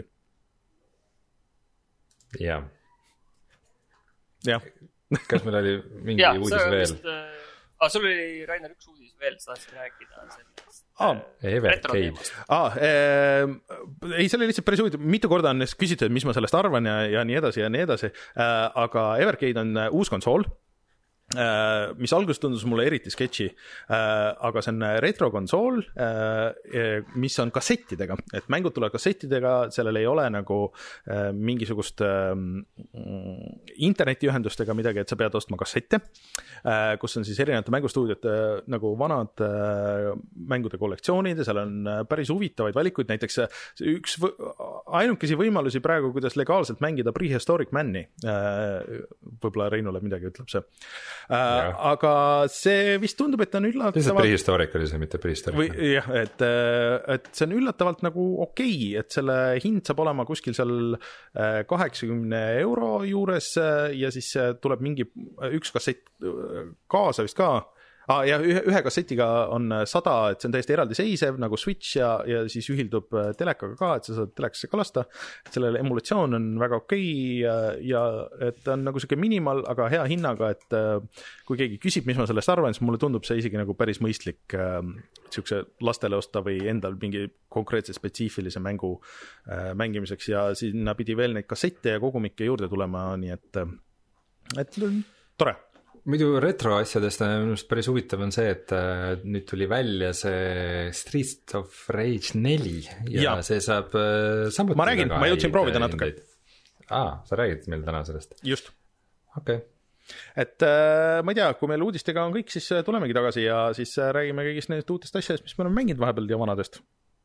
Jah. Jah. Kas meil oli mingi ja, uudis veel? Vist, aga sul oli, Rainer, üks uudis veel, sa tahtsid rääkida sellest ah, Evercade. Ah, eh, ei, see oli lihtsalt päris huvitav, mitu korda on küsitud, mis ma sellest arvan ja, ja nii edasi ja nii edasi, eh, aga Evercade on uus konsool, mis alguses tundus mulle eriti sketši, aga see on retrokonsool, mis on kassettidega, et mängud tulevad kassettidega, sellel ei ole nagu mingisugust internetiühendustega midagi, et sa pead ostma kassette, kus on siis erinevate mängustuudiote nagu vanad mängude kollektsioonid ja seal on päris huvitavaid valikuid, näiteks üks ainukesi võimalusi praegu, kuidas legaalselt mängida Prehistoric Man'i, võib-olla Reinule midagi ütleb see. Uh, aga see vist tundub, et on üllatavalt lihtsalt Prehistoric oli see, mitte Prehistoric või jah, et, et see on üllatavalt nagu okei, et selle hind saab olema kuskil seal kaheksakümne euro juures ja siis tuleb mingi üks kassett kaasa vist ka. Ah, ja ühe, ühe kassetiga on sada, et see on täiesti eraldiseisev nagu Switch ja, ja siis ühildub telekaga ka, et sa saad telekasse ka lasta. Sellele emulatsioon on väga okei ja, ja et on nagu selline minimal, aga hea hinnaga, et kui keegi küsib, mis ma sellest arvan, siis mulle tundub see isegi nagu päris mõistlik siukse lastele osta või endal mingi konkreetse spetsiifilise mängu mängimiseks ja sinna pidi veel neid kassette ja kogumikke juurde tulema, nii et, et tore. Muidu retro asjadest on minust päris huvitav on see, et nüüd tuli välja see Streets of Rage neli ja, ja. see saab samuti ma räägin, ma jõudsin proovida natuke. Aa, sa räägid meil täna sellest? Just. Okei. Okay. Et äh, ma ei tea, kui meil uudistega on kõik, siis tulemegi tagasi ja siis räägime kõigist nendest uutest asjadest, mis me oleme mänginud vahepeal ja vanadest.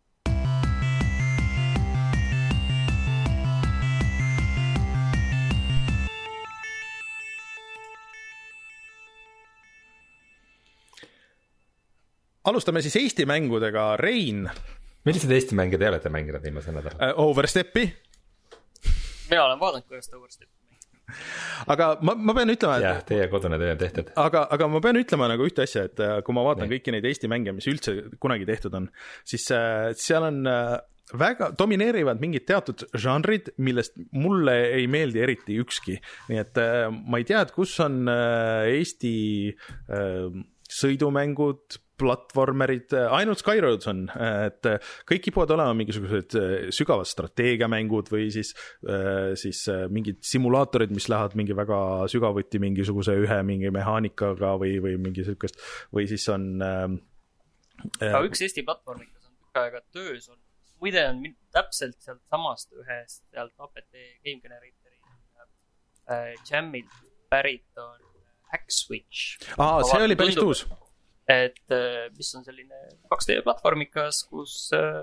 Alustame siis Eesti mängudega, Rein. Millised Eesti mänge te olete mänginud viimase nädal? Uh, Overstepi. Mina olen vaadanud, kuidas ta Overstepi. Aga ma, ma pean ütlema, et... Jah, teie kodune töö on tehtud. Aga, aga ma pean ütlema nagu ühte asja, et kui ma vaatan nee. kõiki neid Eesti mänge, mis üldse kunagi tehtud on, siis uh, seal on uh, väga domineerivad mingid teatud žanrid, millest mulle ei meeldi eriti ükski. Nii et uh, ma ei tea, et kus on uh, Eesti uh, sõidumängud, platvormerid, ainult Skyroads on, et kõik kipuvad olema mingisugused sügavad strateegiamängud või siis, siis mingid simulaatorid, mis lähevad mingi väga sügavuti mingisuguse ühe mingi mehaanikaga või, või mingi sellist, või siis on äh, aga üks Eesti platvormikas on tükk aega töös on, muide on täpselt sealt samast ühest sealt A P T Game Generatori äh, Jamilt pärit on Hackswitch. Aa, see oli päris tuus. Et mis on selline kaks D platvormikas, kus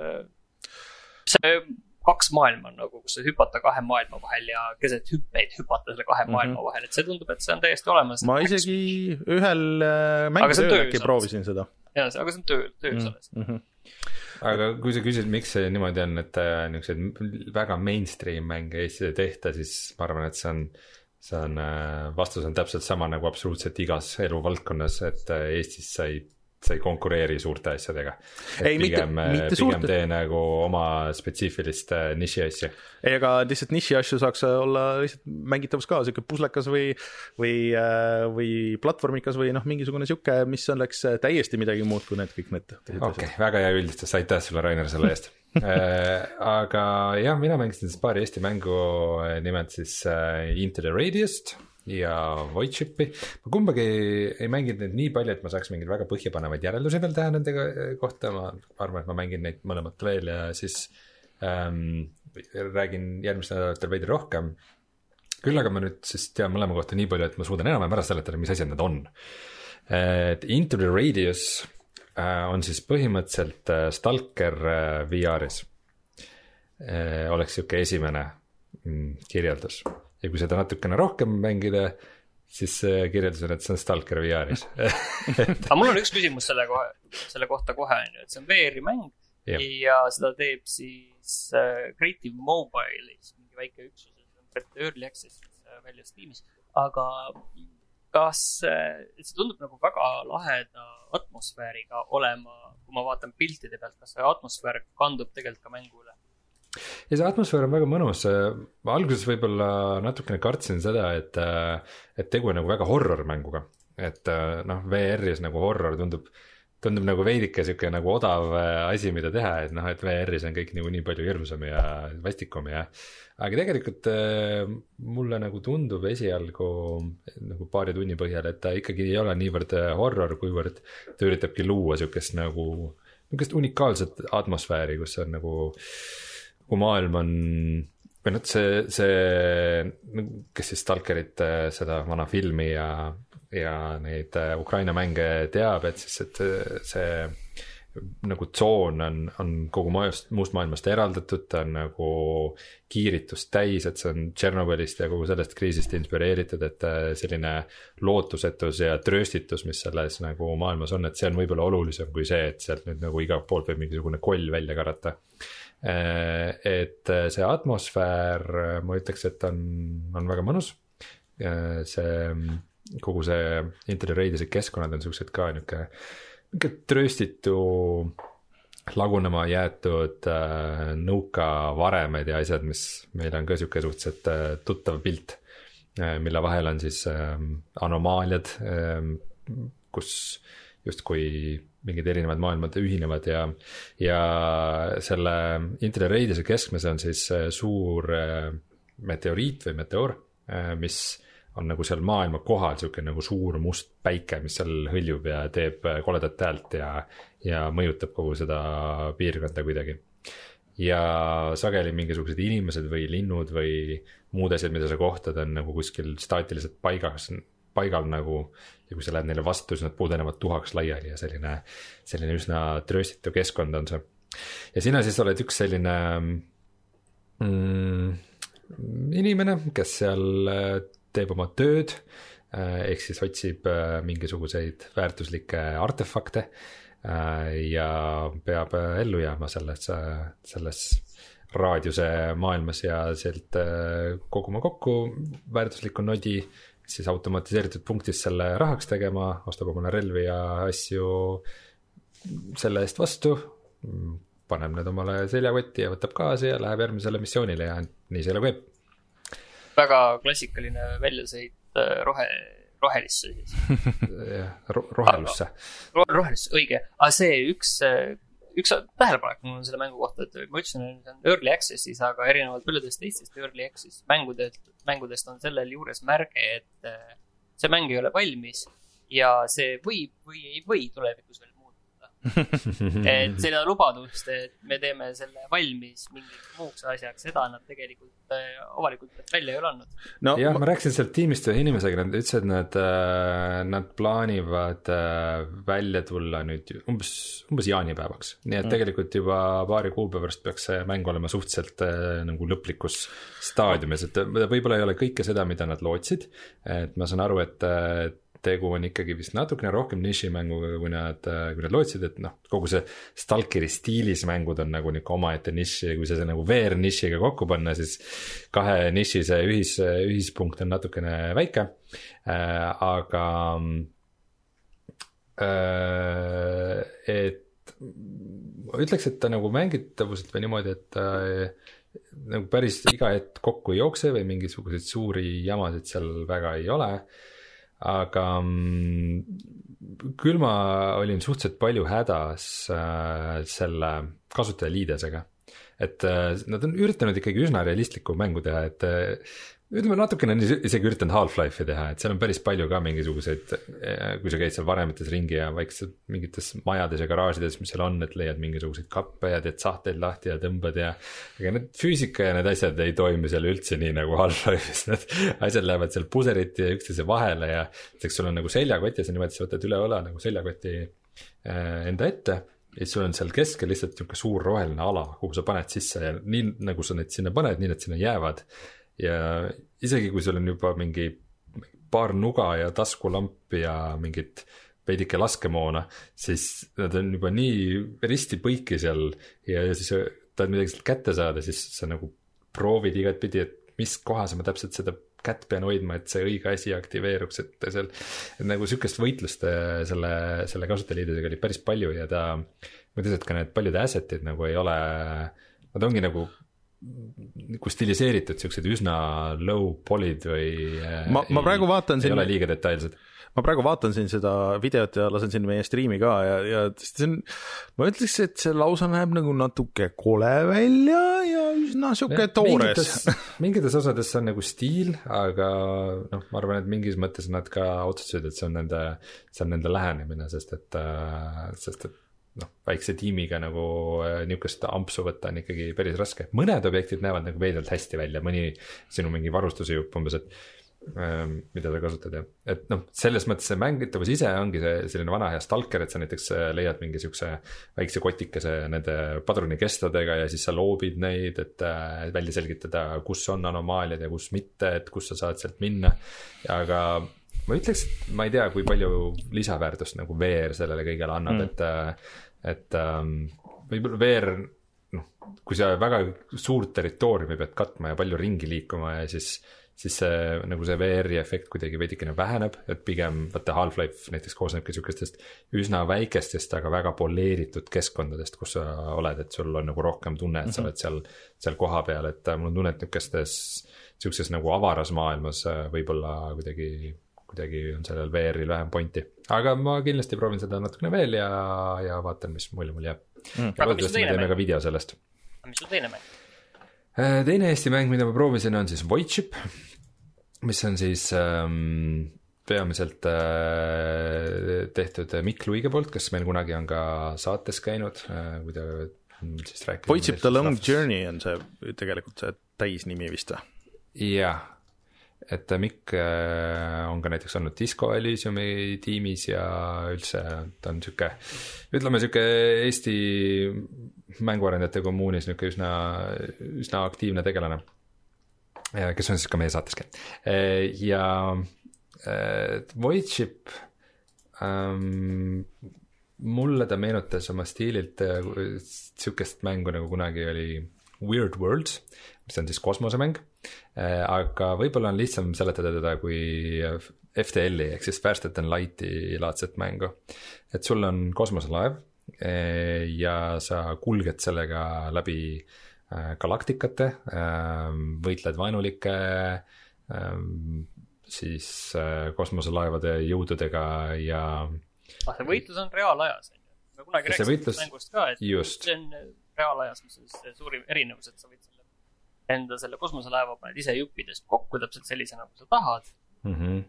see kaks maailma on nagu, kus sa hüpata kahe maailma vahel ja keset hüppeid hüpata selle kahe mm-hmm. maailma vahel, et see tundub, et see on täiesti olemas. Ma isegi ühel mängutööl äkki proovisin seda. Ja, aga see on töö, töös alles. Mm-hmm. Aga kui sa küsid, miks see niimoodi on, et niisugused väga mainstream mänge Eestis ei tehta, siis ma arvan, et see on see on, vastus on täpselt sama nagu absoluutselt igas eluvaldkonnas, et Eestis sa ei, sa ei konkureeri suurte asjadega. Ei, pigem, mitte, mitte pigem suurte... tee nagu oma spetsiifilist niši asju. Ei, aga lihtsalt niši asju saaks olla lihtsalt mängitavus ka, siuke puslekas või, või, või platvormikas või noh, mingisugune siuke, mis oleks täiesti midagi muud kui need kõik need. Okei, okay, väga hea üldistus, aitäh sulle, Rainer, selle eest. Aga jah, mina mängisin siis paari Eesti mängu, nimelt siis Into the Radiust ja Void Shipi. Ma kumbagi ei mänginud neid nii palju, et ma saaks mingid väga põhjapanevaid järeldusi veel teha nende kohta. Ma arvan, et ma mängin neid mõlemat veel ja siis ähm, räägin järgmist nädalatel veidi rohkem. Küll aga ma nüüd siis tean mõlema kohta nii palju, et ma suudan enam-vähem ära seletada, mis asjad need on. Et Into the Radius on siis põhimõtteliselt Stalker V R-is. Oleks siuke esimene kirjeldus. Ja kui seda natukene rohkem mängida, siis kirjeldus on, et see on Stalker V R-is. Aga mul on üks küsimus selle, kohe, selle kohta kohe, et see on V R-i mäng ja, ja seda teeb siis Creative Mobile'is, mingi väike üksus, see on Early Access välja Steamis, aga kas see tundub nagu väga laheda atmosfääriga olema, kui ma vaatan piltide pealt, kas see atmosfäär kandub tegelikult ka mängu üle? Ja see atmosfäär on väga mõnus. Ma alguses võib-olla natukene kartsin seda, et, et tegu on nagu väga horror mänguga. et noh, V R-is nagu horror tundub tundub nagu veidike siuke nagu odav asi, mida teha, et noh, et V R-is on kõik nagu nii palju hirmsam ja vastikum ja aga tegelikult mulle nagu tundub esialgu nagu paari tunni põhjal, et ta ikkagi ei ole niivõrd horror, kuivõrd ta üritabki luua siukest nagu niisugust unikaalset atmosfääri, kus on nagu, kui maailm on või noh, see, see, kes siis Stalkerit, seda vana filmi ja ja neid Ukraina mänge teab, et siis, et see nagu tsoon on, on kogu maast, muust maailmast eraldatud, ta on nagu kiiritust täis, et see on Tšernobõlist ja kogu sellest kriisist inspireeritud, et selline lootusetus ja trööstitus, mis selles nagu maailmas on, et see on võib-olla olulisem kui see, et sealt nüüd nagu igalt poolt võib mingisugune koll välja karata. Et see atmosfäär, ma ütleks, et on, on väga mõnus, see kogu see interreidise keskkonnad on sellised ka niisugune, niisugune trööstitu lagunema jäetud äh, nõukavaremed ja asjad, mis meil on ka niisugune suhteliselt äh, tuttav pilt, äh, mille vahel on siis äh, anomaaliad, äh, kus justkui mingid erinevad maailmad ühinevad ja, ja selle interreidise keskmes on siis äh, suur äh, meteoriit või meteor, äh, mis on nagu seal maailma kohal siuke nagu suur must päike, mis seal hõljub ja teeb koledat häält ja, ja mõjutab kogu seda piirkonda kuidagi. Ja sageli mingisugused inimesed või linnud või muud asjad, mida sa kohtad, on nagu kuskil staatiliselt paigas, paigal nagu, ja kui sa lähed neile vastu, siis nad pudenevad tuhaks laiali ja selline, selline üsna trööstitu keskkond on see. Ja sina siis oled üks selline mm, inimene, kes seal teeb oma tööd, ehk siis otsib mingisuguseid väärtuslikke artefakte ja peab ellu jääma selles, selles raadiuse maailmas ja sealt koguma kokku väärtuslikku nodi, siis automatiseeritud punktis selle rahaks tegema, ostab omale relvi ja asju selle eest vastu, paneb need omale seljakotti ja võtab kaasa ja läheb järgmisele missioonile ja nii see elu käib. Väga klassikaline väljasõit rohe, rohelisse siis. Ro rohelusse. Ro rohelisse, õige. Aga see üks, üks tähelepanek mul on selle mängu kohta, et ma ütlesin, et on early access'is, aga erinevalt paljudest teistest early access mängudest, mängudest on sellel juures märge, et see mäng ei ole valmis ja see võib või ei või tulevikus veel et seda lubadust, et me teeme selle valmis mingiks muuks asjaks, seda nad tegelikult avalikult välja ei ole andnud. No, jah, ma, ma rääkisin sealt tiimist ühe inimesega, nad ütlesid, et nad, nad plaanivad välja tulla nüüd umbes, umbes jaanipäevaks. Nii et mm. tegelikult juba paari kuupäevast peaks see mäng olema suhteliselt nagu lõplikus staadiumis, et võib-olla ei ole kõike seda, mida nad lootsid, et ma saan aru, et tegu on ikkagi vist natukene rohkem nišimänguga, kui nad, kui nad lootsid, et noh, kogu see Stalkeri stiilis mängud on nagu niisugune omaette niši ja kui see, see nagu V R nišiga kokku panna, siis kahe niši see ühis, ühispunkt on natukene väike, äh, aga äh, et ütleks, et ta nagu mängitavuselt või niimoodi, et äh, nagu päris iga hetk kokku ei jookse või mingisuguseid suuri jamasid seal väga ei ole, aga küll ma olin suhteliselt palju hädas äh, selle kasutajaliidesega, et äh, nad on üritanud ikkagi üsna realistlikku mängu teha, et äh, ütleme natukene on isegi üritanud Half-Life'i teha, et seal on päris palju ka mingisuguseid, kui sa käid seal varemites ringi ja vaikselt mingites majades ja garaažides, mis seal on, et leiad mingisuguseid kappe ja teed sahteid lahti ja tõmbad ja aga need füüsika ja need asjad ei toimi seal üldse nii nagu Half-Life'is, need asjad lähevad seal puseriti ja üksteise vahele ja eks sul on nagu seljakott ja sa niimoodi sa võtad üle õla nagu seljakoti enda ette ja sul on seal keskel lihtsalt niisugune suur roheline ala, kuhu sa paned sisse ja nii nagu sa need sinna paned, nii need sinna jäävad. Ja isegi kui sul on juba mingi paar nuga ja taskulamp ja mingit veidike laskemoona, siis nad on juba nii risti põiki seal ja siis tahad midagi sealt kätte saada, siis sa nagu proovid igat pidi, et mis kohas ma täpselt seda kätt pean hoidma, et see õige asi aktiveeruks, et seal et nagu sükest võitlust selle, selle kasutajaliidudega oli päris palju ja ta, ma tean, et ka need paljud assetid nagu ei ole, nad ongi nagu kui stiliseeritud siuksed üsna low polid või ma, ma praegu vaatan ei siin, ole liiga detailsed. ma praegu vaatan siin seda videot ja lasen siin meie striimi ka ja, ja see on, ma ütleks, et see lausa näeb nagu natuke kole välja ja üsna siuke toores. Mingites, mingites osades on nagu stiil, aga noh, ma arvan, et mingis mõttes nad ka otsustasid, et see on nende, see on nende lähenemine, sest et, sest et noh, väikse tiimiga nagu niisugust ampsu võtta on ikkagi päris raske. Mõned objektid näevad nagu veidalt hästi välja, mõni sinu mingi varustuse jupp umbes, et mida sa kasutad ja et noh, selles mõttes see mängitavus ise ongi see selline vana hea stalker, et sa näiteks leiad mingi siukse väikse kotikese nende padrunikestadega ja siis sa loobid neid, et välja selgitada, kus on anomaaliad ja kus mitte, et kus sa saad sealt minna. Aga ma ütleks, et ma ei tea, kui palju lisaväärtust nagu V R sellele kõigele annab, mm. et, et võib-olla V R, noh, kui sa väga suurt territooriumi pead katma ja palju ringi liikuma ja siis siis see, nagu see V R-i efekt kuidagi veidikene väheneb, et pigem vaata Half-Life näiteks koosnebki sükestest üsna väikestest, aga väga poleeritud keskkondadest, kus sa oled, et sul on nagu rohkem tunne, et sa oled seal, seal koha peal, et mul on tunne, et niisugustes siukses nagu avaras maailmas võib-olla kuidagi, kuidagi on sellel V R-il vähem pointi. Aga ma kindlasti proovin seda natukene veel ja, ja vaatan, mis mulje mul jääb. Mm. Ja loodetavasti me teeme ka video sellest. Mis sul teine mäng? Teine Eesti mäng, mida ma proovisin, on siis Voidship, mis on siis ähm, peamiselt äh, tehtud Mikk Luige poolt, kes meil kunagi on ka saates käinud, äh, kui ta siis rääkis. Voidship The Long rahvus. Journey on see tegelikult see täisnimi vist. Jah, et Mikk äh, on ka näiteks olnud Disco Elysiumi tiimis ja üldse ta on siuke, ütleme siuke Eesti mänguarendajate kommuunis niuke üsna, üsna aktiivne tegelane, kes on siis ka meie saateski. Ja Voidship ähm, mulle ta meenutas oma stiililt siukest mängu nagu kunagi oli Weird Worlds, mis on siis kosmosemäng, aga võib-olla on lihtsam seletada teda kui F T L-i ehk siis Faster than Light'i laadset mängu. Et sul on kosmoselaev ja sa kulged sellega läbi galaktikate, võitled vaenulike siis kosmoselaevade jõududega ja ah, see võitlus on reaalajas. Me kunagi rääkisime võitlus... mängust ka, et just. See on reaalajas, mis on see suurim erinevus, et sa võid selle, enda selle kosmoselaeva paned ise juppidest kokku täpselt sellise, nagu sa tahad. Mm-hmm.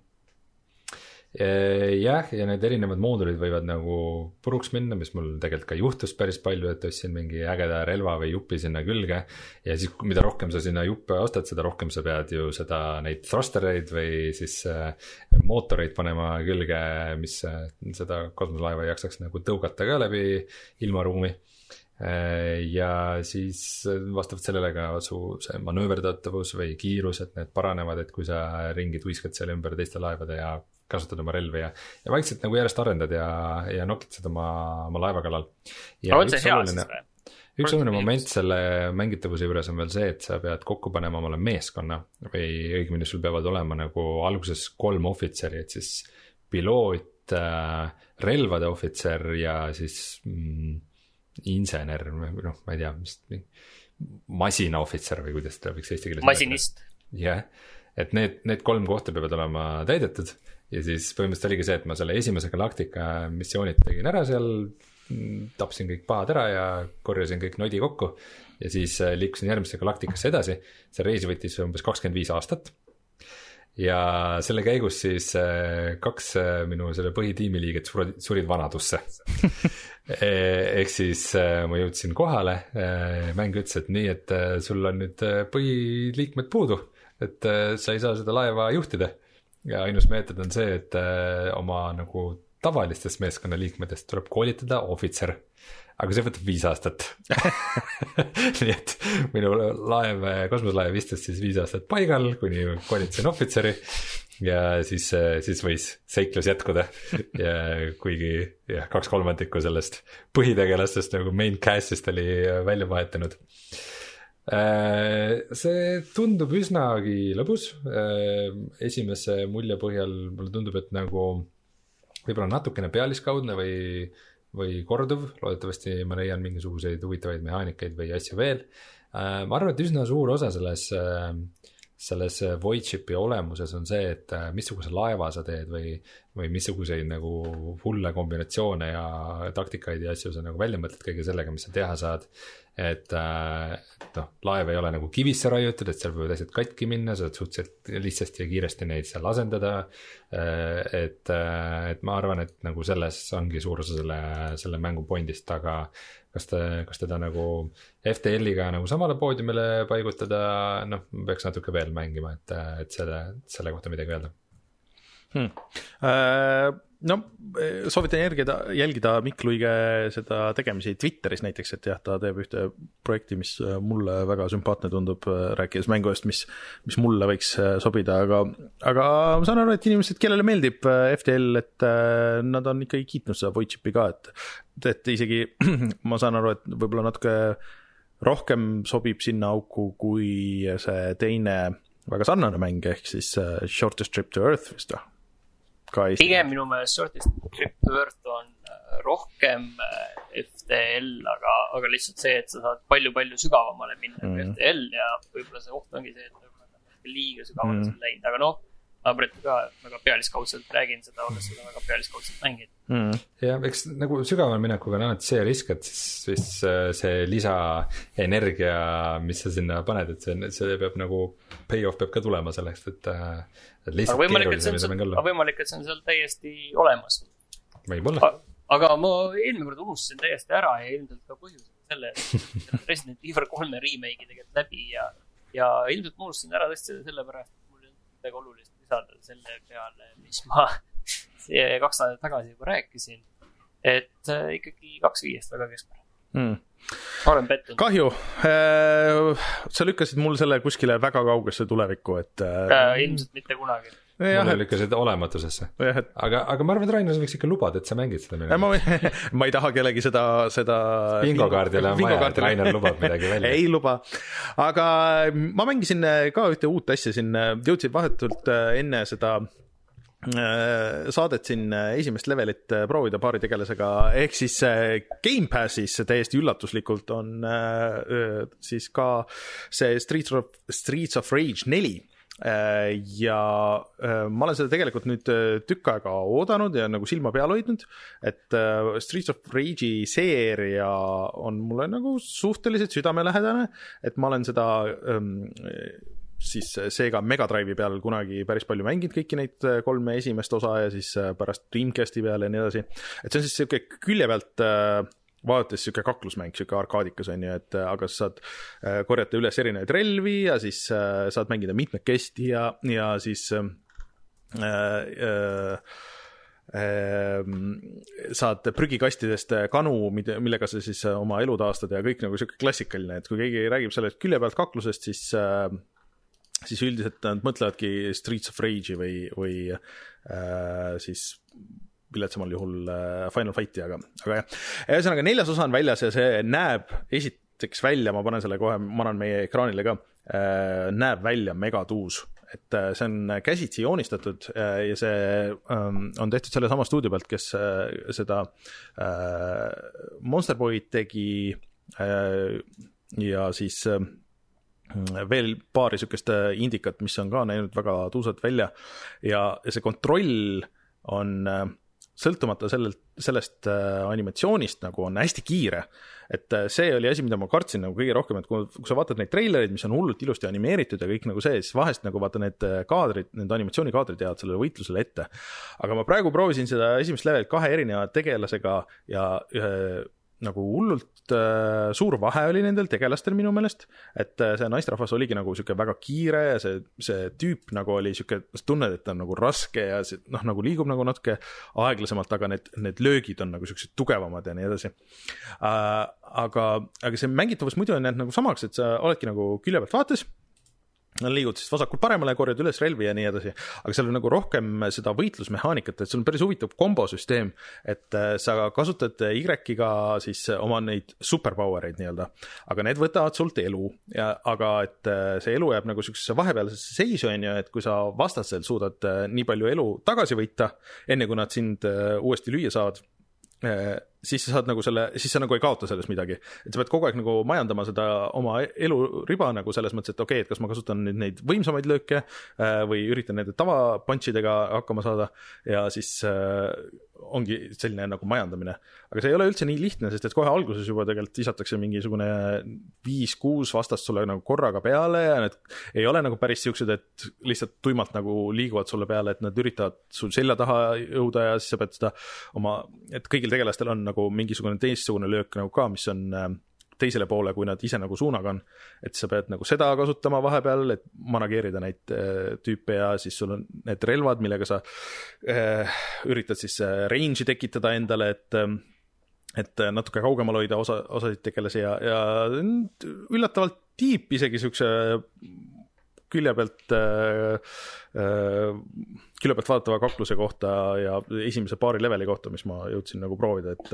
Jah, ja need erinevad moodulid võivad nagu puruks minna, mis mul tegelikult ka juhtus päris palju, et ostsin mingi ägeda relva või jupi sinna külge ja siis mida rohkem sa sinna juppe ostad, seda rohkem sa pead ju seda neid thrustereid või siis mootoreid panema külge, mis seda kosmoselaeva ei jaksaks nagu tõugata ka läbi ilmaruumi. Ja siis vastavalt sellele ka su see manööverdatavus või kiirus, et need paranevad, et kui sa ringi tuiskad seal ümber teiste laevade ja kasutad oma relvi ja, ja vaikselt nagu järjest arendad ja, ja nokitsed oma, oma laeva kallal. Ja on see hea oluline, siis või? Üks oluline moment selle mängitavuse juures on veel see, et sa pead kokku panema omale meeskonna või õigemini sul peavad olema nagu alguses kolm ohvitseri, et siis piloot, relvade ohvitser ja siis mm, insener, noh, ma ei tea, mis masina ohvitser või kuidas ta võiks eesti keeles masinist. Jah, et need, need kolm kohta peavad olema täidetud ja siis põhimõtteliselt oligi see, et ma selle esimese galaktika missioonid tegin ära seal, tapsin kõik pahad ära ja korjasin kõik nodi kokku ja siis liikusin järgmisse galaktikasse edasi. See reis võttis umbes kakskümmend viis aastat ja selle käigus siis kaks minu selle põhitiimi liiget surid vanadusse. Ehk siis ma jõudsin kohale, mäng ütles, et nii, et sul on nüüd põhiliikmed puudu, et sa ei saa seda laeva juhtida. Ja ainus meetod on see, et oma nagu tavalistest meeskonnaliikmetest tuleb koolitada ohvitser, aga see võtab viis aastat. Nii et minu laev, kosmoselaev istus siis viis aastat paigal, kuni koolitasin ohvitseri ja siis, siis võis seiklus jätkuda. Ja kuigi jah, kaks kolmandikku sellest põhitegelastest nagu main cast'ist oli välja vahetanud. See tundub üsnagi lõbus. Esimese mulje põhjal mulle tundub, et nagu võib-olla natukene pealiskaudne või, või korduv. Loodetavasti ma leian mingisuguseid huvitavaid mehaanikaid või asju veel. Ma arvan, et üsna suur osa selles, selles Voidshipi olemuses on see, et missuguse laeva sa teed või, või missuguseid nagu hulle kombinatsioone ja taktikaid ja asju sa nagu välja mõtled kõige sellega, mis sa teha saad. Et noh, laev ei ole nagu kivisse raiutud, et seal võivad asjad katki minna, sa saad suhteliselt lihtsasti ja kiiresti neid seal asendada. Et, et ma arvan, et nagu selles ongi suur osa selle, selle mängu pointist, aga kas, te, kas teda nagu F T L-iga nagu samale poodiumile paigutada, noh, peaks natuke veel mängima, et, et selle, selle kohta midagi öelda. Hmm. Uh, no soovitan jälgida, jälgida Mikk Luige seda tegemisi Twitteris näiteks, et jah, ta teeb ühte projekti, mis mulle väga sümpaatne tundub, rääkides mängujast, mis, mis mulle võiks sobida, aga, aga ma saan aru, et inimesed, kellele meeldib F T L, et nad on ikkagi kiitnud seda Voidchipi ka, et, et isegi ma saan aru, et võib-olla natuke rohkem sobib sinna auku kui see teine väga sarnane mäng, ehk siis Shortest Trip to Earth vist või? Pigem minu meelest Shortest Trip to Earth on rohkem F T L, aga, aga lihtsalt see, et sa saad palju-palju sügavamale minna mm. kui F T L ja võib-olla see oht ongi see, et võib-olla liiga sügavale mm. läinud, aga noh, ma praegu ka väga pealiskaudselt räägin seda, olles seda väga pealiskaudselt mängid. Mm. Ja eks nagu sügaval minekuga on alati see risk, et siis, siis see lisaenergia, mis sa sinna paned, et see, see peab nagu payoff peab ka tulema selleks, et, et lihtsalt keerulisem mida mäng olla. Aga võimalik, et see on seal täiesti olemas. Võib-olla. Aga ma eelmine kord unustasin täiesti ära ja ilmselt ka põhjusel selle, et Resident Evil kolme remake'i tegelikult läbi ja, ja ilmselt ma unustasin ära tõesti sellepärast, et mul ei olnud midagi olulist lisada selle peale, mis ma kaks nädalat tagasi juba rääkisin, et äh, ikkagi kaks viiest väga keskmärk. Mm. Olen pettunud. Kahju, sa lükkasid mul selle kuskile väga kaugesse tulevikku, et äh, ilmselt mitte kunagi. Mulle lükkasid olematusesse. Et... Aga, aga ma arvan, et Rainer võiks ikka lubada, et sa mängid seda midagi. Ma, ma ei taha kellegi seda, seda bingokaardile on vaja, et Rainer lubab midagi välja. Ei luba. Aga ma mängisin ka ühte uut asja siin, jõudsin vahetult enne seda saadet siin esimest levelit proovida paari tegelasega, ehk siis Game Passis täiesti üllatuslikult on siis ka see Streets of, Streets of Rage neli. Ja ma olen seda tegelikult nüüd tükk aega oodanud ja nagu silma peal hoidnud, et Streets of Rage'i seeria on mulle nagu suhteliselt südamelähedane, et ma olen seda siis seega Mega Drive'i peal kunagi päris palju mänginud kõiki neid kolme esimest osa ja siis pärast Dreamcasti peale ja nii edasi. Et see on siis selline külje pealt vaadates selline kaklusmäng, selline arkaadikas on ju, et aga sa saad korjata üles erinevaid relvi ja siis saad mängida mitmekesti ja, ja siis äh, äh, saad prügikastidest kanu, millega sa siis oma elu taastad ja kõik nagu selline klassikaline, et kui keegi räägib sellest külje pealt kaklusest, siis siis üldiselt nad mõtlevadki Streets of Rage'i või, või äh, siis viletsamal juhul Final Fighti, aga, aga jah. Ühesõnaga neljas osa on väljas ja see näeb esiteks välja, ma panen selle kohe, ma annan meie ekraanile ka, näeb välja megatuus. Et see on käsitsi joonistatud ja see on tehtud selle sama stuudio pealt, kes seda Monster Boy'd tegi ja siis veel paari sükest indikat, mis on ka näinud väga tuusad välja ja see kontroll on sõltumata sellelt, sellest animatsioonist nagu on hästi kiire, et see oli asi, mida ma kartsin nagu kõige rohkem, et kui, kui sa vaatad neid treilereid, mis on hullult ilusti animeeritud ja kõik nagu see, siis vahest nagu vaata need kaadrid, need animatsioonikaadrid jäävad sellele võitlusele ette. Aga ma praegu proovisin seda esimest levelit kahe erineva tegelasega ja ühe nagu hullult äh, suur vahe oli nendel tegelastel minu meelest, et äh, see naistrahvas oligi nagu siuke väga kiire ja see, see tüüp nagu oli siuke, tunned, et ta on nagu raske ja see, noh, nagu liigub nagu natuke aeglasemalt, aga need, need löögid on nagu siuksed tugevamad ja nii edasi. Äh, aga, aga see mängitavus muidu on jäänud nagu samaks, et sa oledki nagu külje pealt vaates, liigud siis vasakult paremale, korjad üles relvi ja nii edasi, aga seal on nagu rohkem seda võitlusmehaanikat, et sul on päris huvitav kombosüsteem, et sa kasutad Y-ga siis oma neid superpowereid nii-öelda, aga need võtavad sult elu, ja, aga et see elu jääb nagu sellisesse vahepealsesse seisu, on ju, et kui sa vastasel suudad nii palju elu tagasi võita, enne kui nad sind uuesti lüüa saavad, siis sa saad nagu selle, siis sa nagu ei kaota selles midagi. Et sa pead kogu aeg nagu majandama seda oma eluriba nagu selles mõttes, et okei, okay, et kas ma kasutan nüüd neid võimsamaid lööke või üritan nende tavapunchidega hakkama saada ja siis äh, ongi selline nagu majandamine. Aga see ei ole üldse nii lihtne, sest et kohe alguses juba tegelikult visatakse mingisugune viis-kuus vastast sulle nagu korraga peale ja need ei ole nagu päris siuksed, et lihtsalt tuimalt nagu liiguvad sulle peale, et nad üritavad sul selja taha jõuda ja siis sa pead seda oma, et kõigil tegelastel on nagu mingisugune teistsugune löök nagu ka, mis on teisele poole, kui nad ise nagu suunaga on. Et sa pead nagu seda kasutama vahepeal, et manageerida neid tüüpe ja siis sul on need relvad, millega sa äh, üritad siis range'i tekitada endale, et, et natuke kaugemal hoida osa, osasid tegelasi ja, ja üllatavalt tiip isegi siukse külje pealt äh, külje pealt vaadatava kakluse kohta ja esimese paari leveli kohta, mis ma jõudsin nagu proovida, et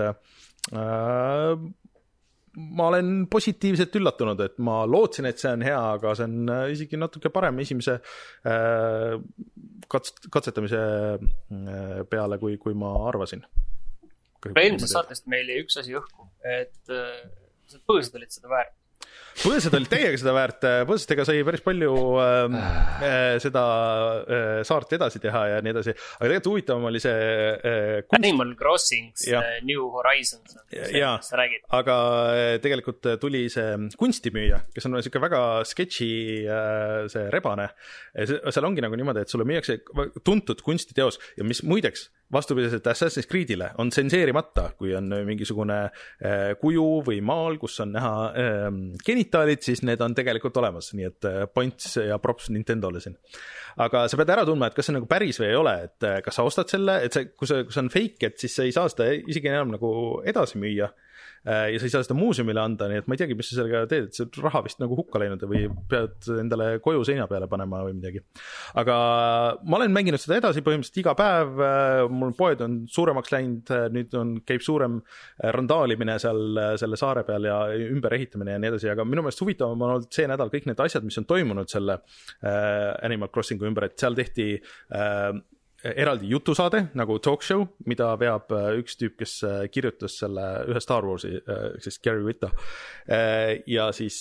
äh, ma olen positiivselt üllatunud, et ma lootsin, et see on hea, aga see on isegi natuke parem esimese äh, kats, katsetamise peale, kui, kui ma arvasin. Eelmises saatest meil jäi üks asi õhku, et äh, põõsad olid seda väärt. Põõsad olid teiega seda väärt, põõsastega sai päris palju äh, seda äh, saart edasi teha ja nii edasi, aga tegelikult huvitavam oli see äh, kunst... Animal Crossings ja. New Horizons, ja, aga tegelikult tuli see kunstimüüja, kes on siuke väga sketši äh, see rebane, seal ongi nagu niimoodi, et sulle müüakse tuntud kunstiteos ja mis muideks vastupidiselt Assassin's Creed'ile on tsenseerimata, kui on mingisugune äh, kuju või maal, kus on näha äh, genitaalid, siis need on tegelikult olemas, nii et äh, points ja props Nintendole siin. Aga sa pead ära tundma, et kas see nagu päris või ei ole, et äh, kas sa ostad selle, et see, kui see, kui see on fake, et siis sa ei saa seda isegi enam nagu edasi müüa äh, ja sa ei saa seda muuseumile anda, nii et ma ei teagi, mis sa sellega teed, et see raha vist nagu hukka läinud või pead endale koju seina peale panema või midagi. Aga ma olen mänginud seda edasi põhimõtteliselt iga päev, mul poed on suuremaks läinud, nüüd on, käib suurem randaalimine seal selle saare peal ja ümberehitamine ja nii edasi, aga minu meelest huvitavam on olnud see nädal kõik need asjad, mis on toimunud selle äh, Animal Crossingu ümber, et seal tehti äh, eraldi jutusaade nagu talk show, mida veab üks tüüp, kes kirjutas selle ühe Star Warsi, siis Gary Whitta. Ja siis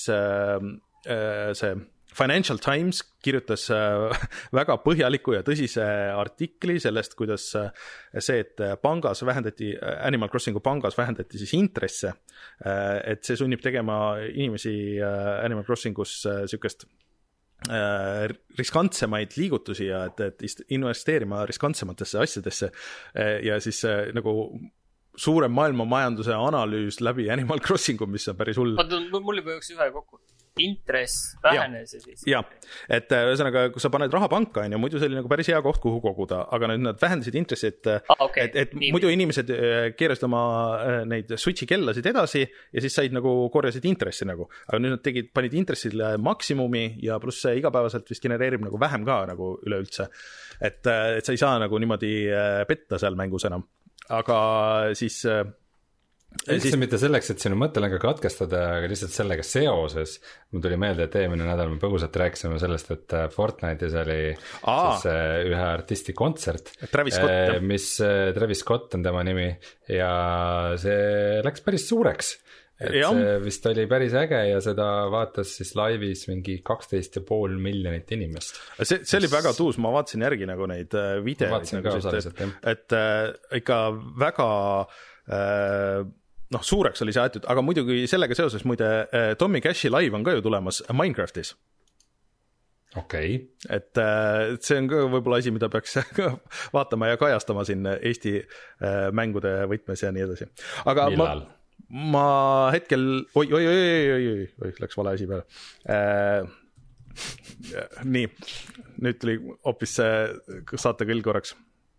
see Financial Times kirjutas väga põhjaliku ja tõsise artikli sellest, kuidas see, et pangas vähendati, Animal Crossingu pangas vähendati siis intresse, et see sunnib tegema inimesi Animal Crossingus sükest riskantsemaid liigutusi ja et, et investeerima riskantsematesse asjadesse ja siis nagu suurem maailma majanduse analüüs läbi Animal Crossingu, mis on päris hull. Mul juba üks ühe kokku. Intress vähenes ja siis. Ja, et ühesõnaga, kui sa paned raha panka, on ja muidu see oli nagu päris hea koht, kuhu koguda, aga nüüd nad vähendasid intressi, et, ah, okay. et, et muidu inimesed keerasid oma neid switchi kellasid edasi ja siis said nagu korjasid intressi nagu, aga nüüd nad tegid, panid intressile maksimumi ja pluss see igapäevaselt vist genereerib nagu vähem ka nagu üleüldse, et, et sa ei saa nagu niimoodi petta seal mängus enam, aga siis üldse siis... mitte selleks, et sinu mõttelõnga katkestada, aga lihtsalt sellega seoses mul tuli meelde, et eelmine nädal me põgusalt rääkisime sellest, et Fortnite'is oli Aa. siis ühe artisti kontsert, Travis Scott, mis Travis Scott on tema nimi ja see läks päris suureks, et ja. see vist oli päris äge ja seda vaatas siis laivis mingi kaksteist ja pool miljonit inimest. See, see oli väga tuus, ma vaatasin järgi nagu neid videoid, nagu osaliselt, et, et äh, ikka väga äh, noh, suureks oli see aetud, aga muidugi sellega seoses muide Tommy Cashi live on ka ju tulemas Minecraftis. Okei. Okay. Et, et see on ka võib-olla asi, mida peaks vaatama ja kajastama siin Eesti mängude võtmes ja nii edasi. Aga Millal? ma, ma hetkel, oi, oi, oi, oi, oi, oi, läks vale asi peale. Äh, nii, nüüd tuli hoopis saate küll korraks.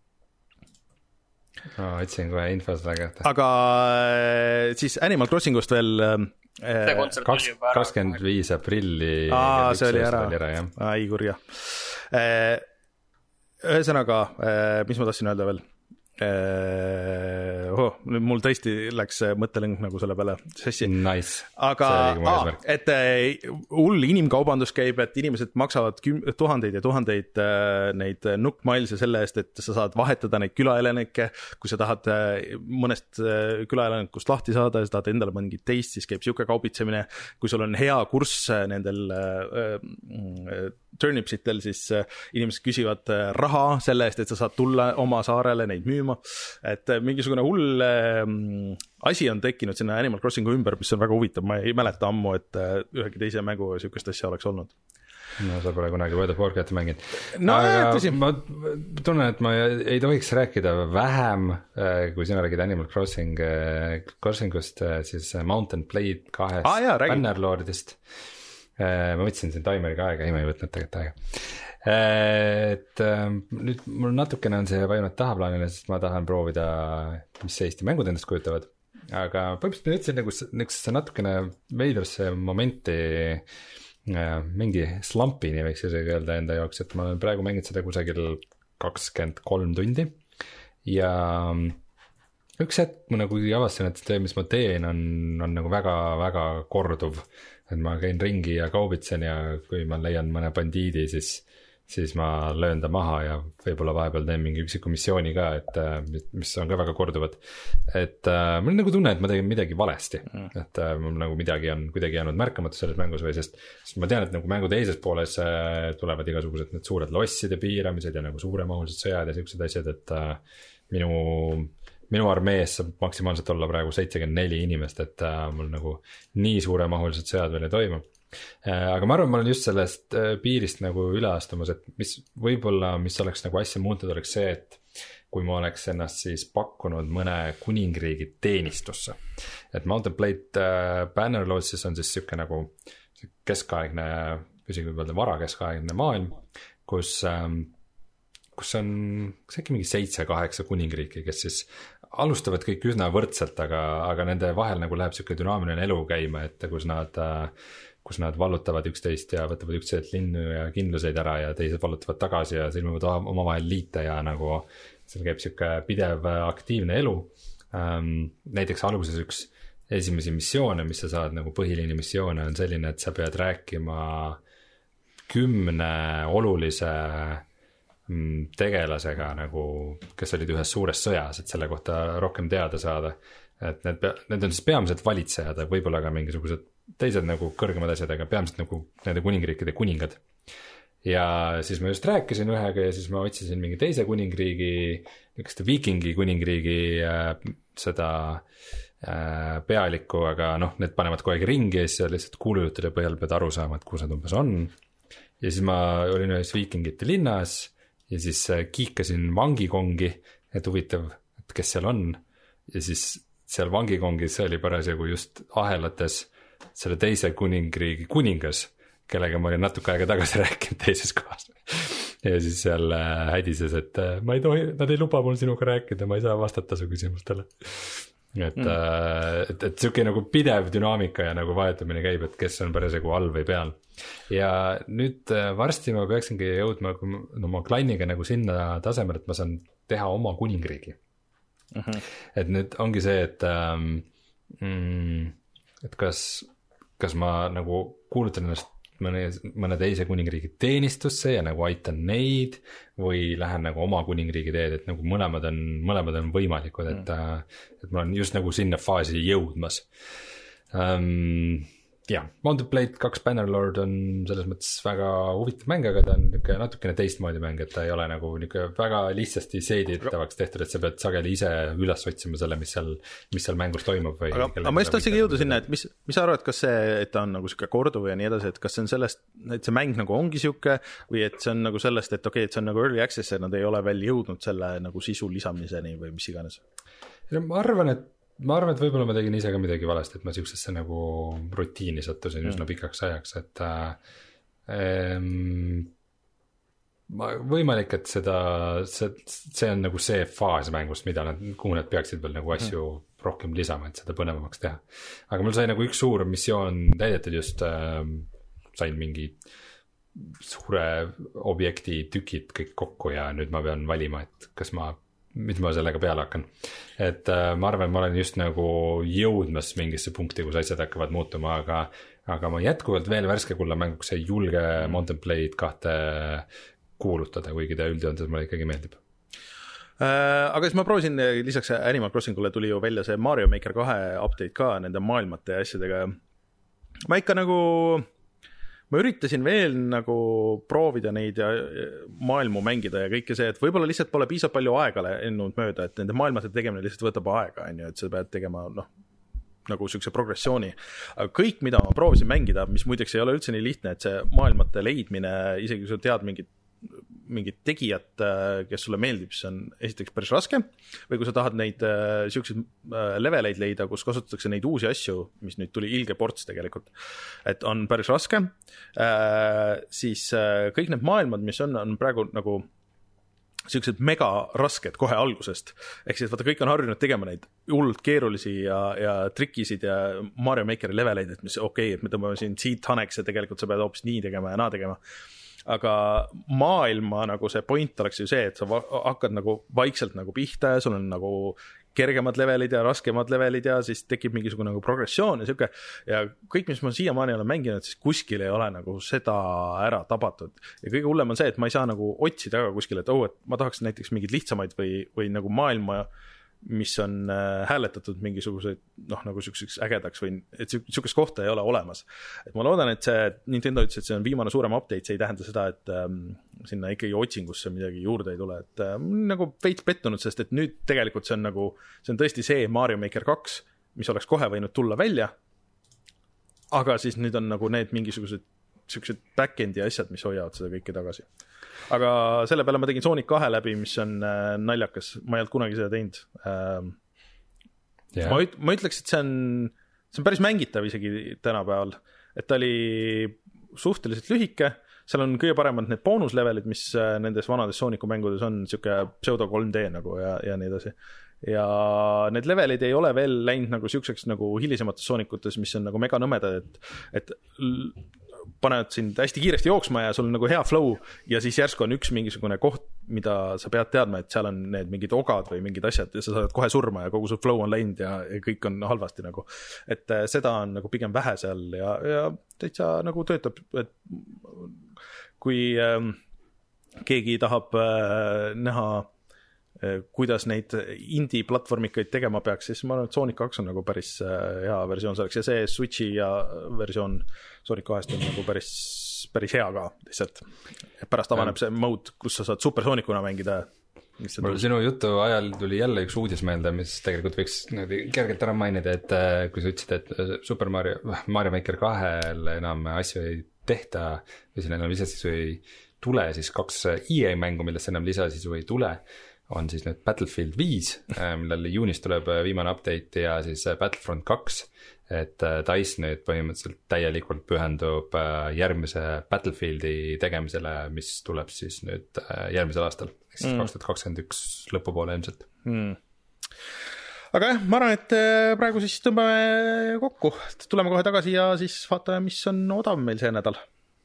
No, otsin kohe info selle kohta. Aga siis Animal Crossingust veel kakskümmend viis aprilli Aa, see oli ära, oli ära ai kurja. Ühesõnaga, mis ma tahtsin öelda veel? äh, oh, nüüd mul tõesti läks mõttelõng nagu selle peale sessi. Nice. Aga aa, et hull inimkaubandus käib, et inimesed maksavad küm, tuhandeid ja tuhandeid äh, neid nukkmailse selle eest, et sa saad vahetada neid külaelanikke. Kui sa tahad äh, mõnest äh, külaelanikust lahti saada ja sa tahad endale mingit teist, siis käib siuke kaubitsemine. Kui sul on hea kurss nendel äh, äh, turnipsitel, siis äh, inimesed küsivad äh, raha selle eest, et sa saad tulla oma saarele neid müüma. Et mingisugune hull äh, asi on tekkinud sinna Animal Crossingu ümber, mis on väga huvitav. Ma ei mäleta ammu, et äh, ühegi teise mängu sükest asja oleks olnud. No sa pole kunagi World of Warcrafti mänginud. No, aga tõsi. Ma tunnen, et ma ei tohiks rääkida vähem, kui sina räägid Animal Crossing, Crossingust, siis Mountain Blade kahest ah, jah, Bannerlordist. Ma võtsin siin taimeriga aega, ei ma ei võtnud tegelikult aega. Et nüüd mul natukene on see vajunud tahaplaanile, sest ma tahan proovida, mis Eesti mängud endast kujutavad. Aga põhimõtteliselt ma ütlesin nagu, nagu see natukene veidrasse momenti mingi slumpini võiks isegi öelda enda jaoks, et ma olen praegu mänginud seda kusagil kakskümmend kolm tundi ja üks hetk ma nagu avastasin, et see, mis ma teen, on, on nagu väga-väga korduv, et ma käin ringi ja kaubitsen ja kui ma leian mõne bandiidi, siis siis ma löön ta maha ja võib-olla vahepeal teen mingi üksiku missiooni ka, et mis on ka väga korduvad. Et äh, mul on nagu tunne, et ma tegin midagi valesti, mm. et äh, mul nagu midagi on kuidagi jäänud märkamatu selles mängus või sest, sest ma tean, et nagu mängu teises pooles äh, tulevad igasugused need suured losside piiramised ja nagu suuremahulised sõjad ja sellised asjad, et äh, minu, minu armees saab maksimaalselt olla praegu seitsekümmend neli inimest, et äh, mul nagu nii suuremahulised sõjad veel ei toimu. Aga ma arvan, ma olen just sellest piirist nagu üle astumas, et mis võib-olla, mis oleks nagu asja muutud, oleks see, et kui ma oleks ennast siis pakkunud mõne kuningriigi teenistusse. Et Mountain Blade Bannerlord siis on siis siuke nagu keskaegne, isegi võib öelda vara keskaegne maailm, kus, kus on äkki mingi seitse kaheksa kuningriiki, kes siis alustavad kõik üsna võrdselt, aga, aga nende vahel nagu läheb siuke dünaamiline elu käima, et kus nad kus nad vallutavad üksteist ja võtavad üksteist linnu ja kindluseid ära ja teised vallutavad tagasi ja sõlmivad omavahel liite ja nagu seal käib siuke pidev aktiivne elu. Näiteks alguses üks esimesi missioone, mis sa saad nagu põhiliini missioone on selline, et sa pead rääkima kümne olulise tegelasega nagu, kes olid ühes suures sõjas, et selle kohta rohkem teada saada. Et need, need on siis peamiselt valitsejad, võib-olla ka mingisugused teised nagu kõrgemad asjad, aga peamiselt nagu nende kuningriikide kuningad. Ja siis ma just rääkisin ühega ja siis ma otsisin mingi teise kuningriigi, niisuguste viikingi kuningriigi äh, seda äh, pealikku, aga noh, need panevad kogu aeg ringi ja siis lihtsalt kuulujutude põhjal pead aru saama, et kus nad umbes on. Ja siis ma olin ühes viikingite linnas ja siis äh, kiikasin vangikongi, et huvitav, et kes seal on. Ja siis seal vangikongis oli parasjagu just ahelates selle teise kuningriigi kuningas, kellega ma olin natuke aega tagasi rääkinud teises kohas. Ja siis seal hädises, et ma ei tohi, nad ei luba mul sinuga rääkida, ma ei saa vastata su küsimustele. Et, mm. et, et siuke nagu pidev dünaamika ja nagu vahetumine käib, et kes on parasjagu all või peal. Ja nüüd varsti ma peaksingi jõudma no, oma klanniga nagu sinna tasemel, et ma saan teha oma kuningriigi. Mm-hmm. Et nüüd ongi see, et mm, et kas, kas ma nagu kuulutan ennast mõne, mõne teise kuningriigi teenistusse ja nagu aitan neid või lähen nagu oma kuningriigi teed, et nagu mõlemad on, mõlemad on võimalikud, et, mm. et ma olen just nagu sinna faasi jõudmas. Um, jah, Mountain Blade kaks Bannerlord on selles mõttes väga huvitav mäng, aga ta on niisugune natukene teistmoodi mäng, et ta ei ole nagu niisugune väga lihtsasti seeditavaks tehtud, et sa pead sageli ise üles otsima selle, mis seal, mis seal mängus toimub. Või aga, aga ma just tahtsingi jõuda sinna, et mis, mis sa arvad, kas see, et ta on nagu niisugune korduv ja nii edasi, et kas see on sellest, et see mäng nagu ongi niisugune või et see on nagu sellest, et okei, okay, et see on nagu early access ja nad ei ole veel jõudnud selle nagu sisu lisamiseni või mis iganes? Ma arvan, et ma arvan, et võib-olla ma tegin ise ka midagi valesti, et ma siuksesse nagu rutiini sattusin mm. üsna pikaks ajaks, et ähm, võimalik, et seda, see, see on nagu see faas mängust, mida nad, kuhu nad peaksid veel nagu asju mm. rohkem lisama, et seda põnevamaks teha. Aga mul sai nagu üks suur missioon täidetud just, ähm, sain mingi suure objekti tükid kõik kokku ja nüüd ma pean valima, et kas ma mis ma sellega peale hakkan. Et äh, ma arvan, ma olen just nagu jõudmas mingisse punkti, kus asjad hakkavad muutuma, aga, aga ma jätkuvalt veel värske kulla mänguks ei julge Mountain Blade kahte kuulutada, kuigi ta üldjoontes mulle ikkagi meeldib. Aga siis ma proovisin, lisaks Animal Crossingule tuli ju välja see Mario Maker kahe update ka nende maailmate ja asjadega. Ma ikka nagu, ma üritasin veel nagu proovida neid ja maailmu mängida ja kõike see, et võib-olla lihtsalt pole piisavalt palju aega lennud mööda, et nende maailmate tegemine lihtsalt võtab aega, et sa pead tegema noh, nagu siukse progressiooni. Aga kõik, mida ma proovisin mängida, mis muideks ei ole üldse nii lihtne, et see maailmate leidmine, isegi kui sa tead mingit mingid tegijad, kes sulle meeldib, see on esiteks päris raske, või kui sa tahad neid äh, siukseid äh, leveleid leida, kus kasutatakse neid uusi asju, mis nüüd tuli ilge ports tegelikult, et on päris raske, äh, siis äh, kõik need maailmad, mis on, on praegu nagu siuksed mega rasked kohe algusest, ehk siis vaata, kõik on harjunud tegema neid hullult keerulisi ja, ja trikisid ja Mario Makeri leveleid, et mis okei okay,, et me tõmbame siin siit haneks ja tegelikult sa pead hoopis nii tegema ja naa tegema. Aga maailma nagu see point oleks ju see, et sa hakkad nagu vaikselt nagu pihta ja sul on nagu kergemad levelid ja raskemad levelid ja siis tekib mingisugune nagu progressioon ja siuke. Ja kõik, mis ma siiamaani olen mänginud, siis kuskil ei ole nagu seda ära tabatud. Ja kõige hullem on see, et ma ei saa nagu otsida ka kuskil, et oh, et ma tahaks näiteks mingeid lihtsamaid või, või nagu maailma, mis on hääletatud mingisuguseid, noh, nagu siukseks ägedaks või, et siukest kohta ei ole olemas. Et ma loodan, et see Nintendo ütles, et see on viimane suurem update, see ei tähenda seda, et ähm, sinna ikkagi otsingusse midagi juurde ei tule. Et ähm, nagu veits pettunud, sest et nüüd tegelikult see on nagu, see on tõesti see Mario Maker kaks, mis oleks kohe võinud tulla välja, aga siis nüüd on nagu need mingisugused siuksed back-endi asjad, mis hoiavad seda kõike tagasi. Aga selle peale ma tegin Sonic kahe läbi, mis on äh, naljakas. Ma ei olnud kunagi seda teinud. Ähm, yeah. ma, üt, ma ütleks, et see on, see on päris mängitav isegi tänapäeval. Et ta oli suhteliselt lühike. Seal on kõige paremad need boonuslevelid, mis äh, nendes vanades Sonicu mängudes on, siuke pseudo kolm D nagu ja, ja nii edasi. Ja need levelid ei ole veel läinud nagu siukseks nagu hilisemates Sonicutes, mis on nagu mega nõmedad, et, et panevad sind hästi kiiresti jooksma ja sul on nagu hea flow ja siis järsku on üks mingisugune koht, mida sa pead teadma, et seal on need mingid ogad või mingid asjad ja sa saad kohe surma ja kogu su flow on läinud ja, ja kõik on halvasti nagu. Et seda on nagu pigem vähe seal ja, ja täitsa nagu töötab, et kui äh, keegi tahab äh, näha kuidas neid indie-platvormikaid tegema peaks, siis ma arvan, et Sonic kaks on nagu päris hea versioon selleks ja see Switchi ja versioon Sonic kahest on nagu päris, päris hea ka lihtsalt. Pärast avaneb see mode, kus sa saad supersoonikuna mängida. Mul sinu jutu ajal tuli jälle üks uudis meelde, mis tegelikult võiks kergelt ära mainida, et kui sa ütlesid, et Super Mario, Mario Maker kahel enam asju ei tehta või siin enam lisasisu ei tule, siis kaks E A mängu, millest enam lisasisu ei tule, on siis nüüd Battlefield viis, millel juunis tuleb viimane update ja siis Battlefront kaks, et DICE nüüd põhimõtteliselt täielikult pühendub järgmise Battlefieldi tegemisele, mis tuleb siis nüüd järgmisel aastal, siis mm. kaks tuhat kakskümmend üks lõpupoole ilmselt. Mm. Aga jah, ma arvan, et praegu siis tõmbame kokku, tuleme kohe tagasi ja siis vaatame, mis on odav meil see nädal.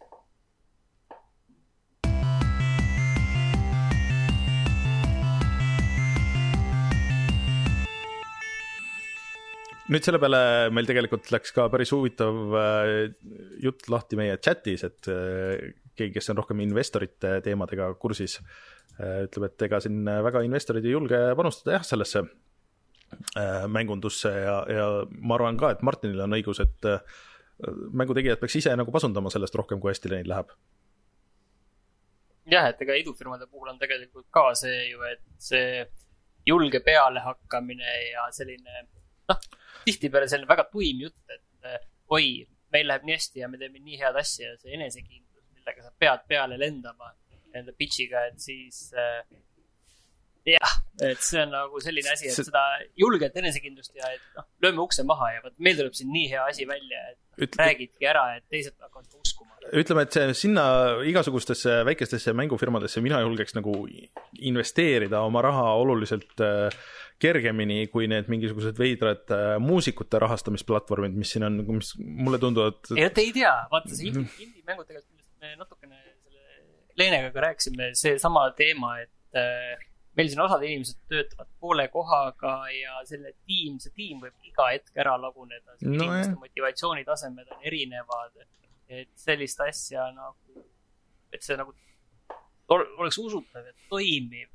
Nüüd selle peale meil tegelikult läks ka päris huvitav jutt lahti meie chatis, et keegi, kes on rohkem investorite teemadega kursis, ütleb, et ega siin väga investorid ei julge panustada jah sellesse mängundusse ja, ja ma arvan ka, et Martinil on õigus, et mängutegijad peaks ise nagu pasundama sellest rohkem, kui hästi neil läheb. Jah, et ega idufirmade puhul on tegelikult ka see ju, et see julge peale hakkamine ja selline noh, tihtipeale selline väga tuim jutt, et oi, meil läheb nii hästi ja me teeme nii head asja ja see enesekindlus, millega sa pead peale lendama enda pitchiga, et siis äh, jah, et see on nagu selline asi, et see... seda julget enesekindlust ja et noh, lööme ukse maha ja võt, meil tuleb siin nii hea asi välja, et Ütle... räägidki ära, et teised hakkavad uskuma. Ütleme, et see, sinna igasugustesse väikestesse mängufirmadesse mina julgeks nagu investeerida oma raha oluliselt äh, kergemini kui need mingisugused veidrad äh, muusikute rahastamisplatvormid, mis siin on, mis mulle tunduvad... Ja te ei tea, vaata see indie, indie mängud tegelikult, millest me natukene selle Leenega ka rääkisime, see sama teema, et äh, meil siin osad inimesed töötavad poole kohaga ja selle tiim, see tiim võib iga hetk ära laguneda. No, inimeste jah. Motivatsioonitasemed on erinevad, et sellist asja nagu, et see nagu oleks usutav, et toimib.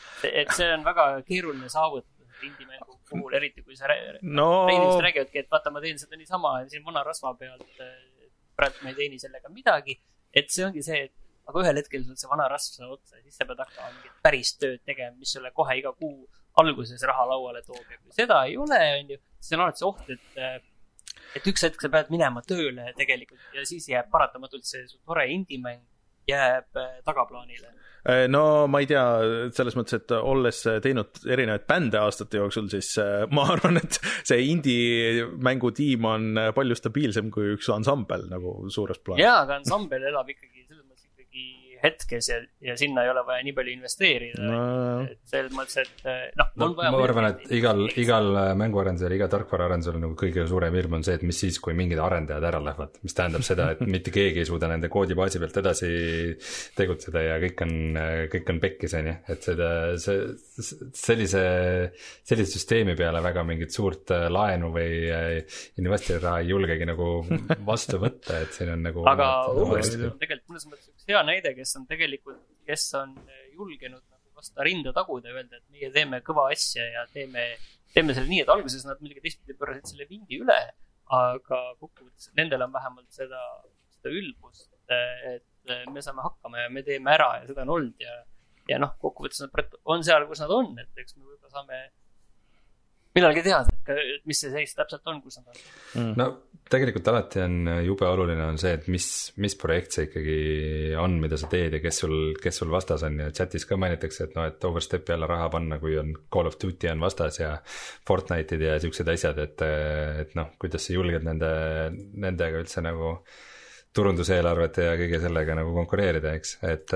Et see on väga keeruline saavutada indie-mängu puhul, eriti kui sa no. inimesed räägivadki, et vaata, ma teen seda niisama siin vana rasva pealt, praegu ma ei teeni sellega midagi, et see ongi see, et aga ühel hetkel sul see vana rasv saab otsa ja siis sa pead hakkama mingit päris tööd tegema, mis sulle kohe iga kuu alguses raha lauale toob. Ja kui seda ei ole, on ju, siis on alati see oht, et, et üks hetk sa pead minema tööle tegelikult ja siis jääb paratamatult see tore indie-mäng jääb tagaplaanile. No ma ei tea, selles mõttes, et olles teinud erinevaid bände aastate jooksul, siis ma arvan, et see indie-mängu tiim on palju stabiilsem kui üks ansambel nagu suures plaanis. Jaa, aga ansambel elab ikkagi selles mõttes ikkagi hetkes ja, ja sinna ei ole vaja nii palju investeerida. No. Et selles mõttes, et noh, no, ma arvan, et igal, igal mänguarendajal, iga tarkvaraarendajal nagu kõige suurem hirm on see, et mis siis, kui mingid arendajad ära lähevad, mis tähendab seda, et mitte keegi ei suuda nende koodibaasi pealt edasi tegutseda ja kõik on, kõik on pekkis, on ju. Et seda, see, sellise, sellise süsteemi peale väga mingit suurt laenu või investoriraha ei julgegi nagu vastu võtta, et siin on nagu aga uuesti, tegelikult mõnes mõttes üks hea näide, kes on tegelikult, kes on julgenud nagu vasta rinda taguda ja öelda, et meie teeme kõva asja ja teeme, teeme selle nii, et alguses nad muidugi teistpidi pöörasid selle vindi üle, aga kokkuvõttes nendel on vähemalt seda, seda ülbust, et me saame hakkama ja me teeme ära ja seda on olnud ja, ja noh, kokkuvõttes nad on seal, kus nad on, et eks me võib-olla saame millalgi teada, et mis see seis täpselt on, kus nad on. Mm. No tegelikult alati on jube oluline on see, et mis, mis projekt see ikkagi on, mida sa teed ja kes sul, kes sul vastas on ja chatis ka mainitakse, et no, et Overstepi alla raha panna, kui on Call of Duty on vastas ja Fortnite'id ja siuksed asjad, et, et noh, kuidas sa julged nende, nendega üldse nagu turunduseelarvet ja kõige sellega nagu konkureerida, eks, et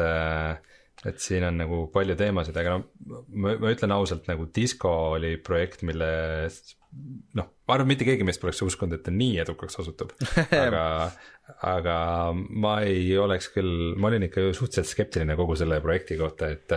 et siin on nagu palju teemasid, aga no ma, ma ütlen ausalt, nagu Disco oli projekt, mille noh, ma arvan, mitte keegi meist poleks uskunud, et ta nii edukaks osutub, aga, aga ma ei oleks küll, ma olin ikka suhteliselt skeptiline kogu selle projekti kohta, et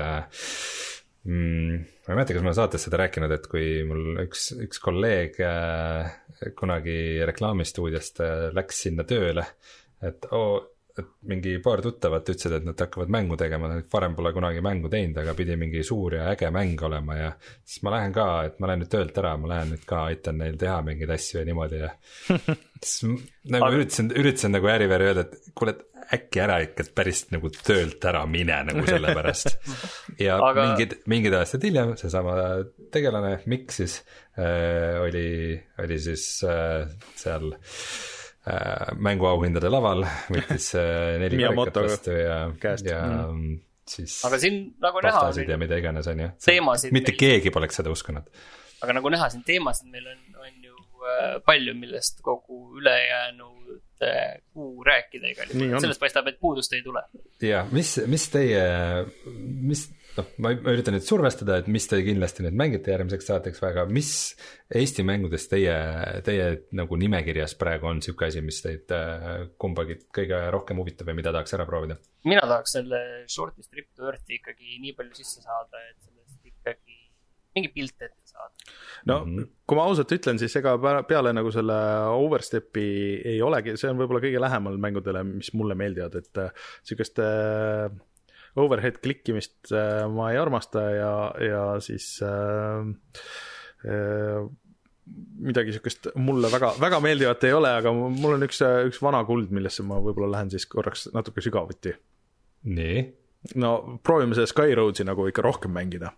mm, ma ei mäleta, kas ma olen saates seda rääkinud, et kui mul üks, üks kolleeg äh, kunagi reklaamistuudiost äh, läks sinna tööle, et oo oh, et mingi paar tuttavat ütlesid, et nad hakkavad mängu tegema, varem pole kunagi mängu teinud, aga pidi mingi suur ja äge mäng olema ja siis ma lähen ka, et ma lähen nüüd töölt ära, ma lähen nüüd ka, aitan neil teha mingeid asju ja niimoodi ja siis nagu aga... üritasin, üritasin nagu äärivääri öelda, et kuule, et äkki ära ikka päris nagu töölt ära mine nagu selle pärast ja aga... mingid, mingid aastad hiljem seesama tegelane, miks siis äh, oli, oli siis äh, seal mänguauhindade laval, võttis neli karikat vastu ja, ja mm. siis aga siin nagu näha ja mida iganes on ju. Teemasid mitte meil... keegi poleks seda uskunud. Aga nagu näha siin teemasid meil on, on ju palju, millest kogu ülejäänud kuu rääkida igal juhul. Sellest paistab, et puudust ei tule. Ja, mis, mis teie, mis noh, ma üritan nüüd survestada, et mis te kindlasti nüüd mängite järgmiseks saateks väga, mis Eesti mängudest teie, teie nagu nimekirjas praegu on siuke asi, mis teid kumbagi kõige rohkem huvitab või mida tahaks ära proovida? Mina tahaks selle Shorty Strip to Earthi ikkagi nii palju sisse saada, et sellest ikkagi mingi pilt ette saada. No, mm-hmm. kui ma ausalt ütlen, siis ega peale nagu selle Overstepi ei olegi, see on võib-olla kõige lähemal mängudele, mis mulle meeldivad, et siukest overhead klikkimist äh, ma ei armasta ja, ja siis äh, äh, midagi sükest mulle väga, väga meeldivat ei ole, aga mul on üks, üks vana kuld, millesse ma võib-olla lähen siis korraks natuke sügavuti. Nii? No proovime selle Skyroadsi nagu ikka rohkem mängida.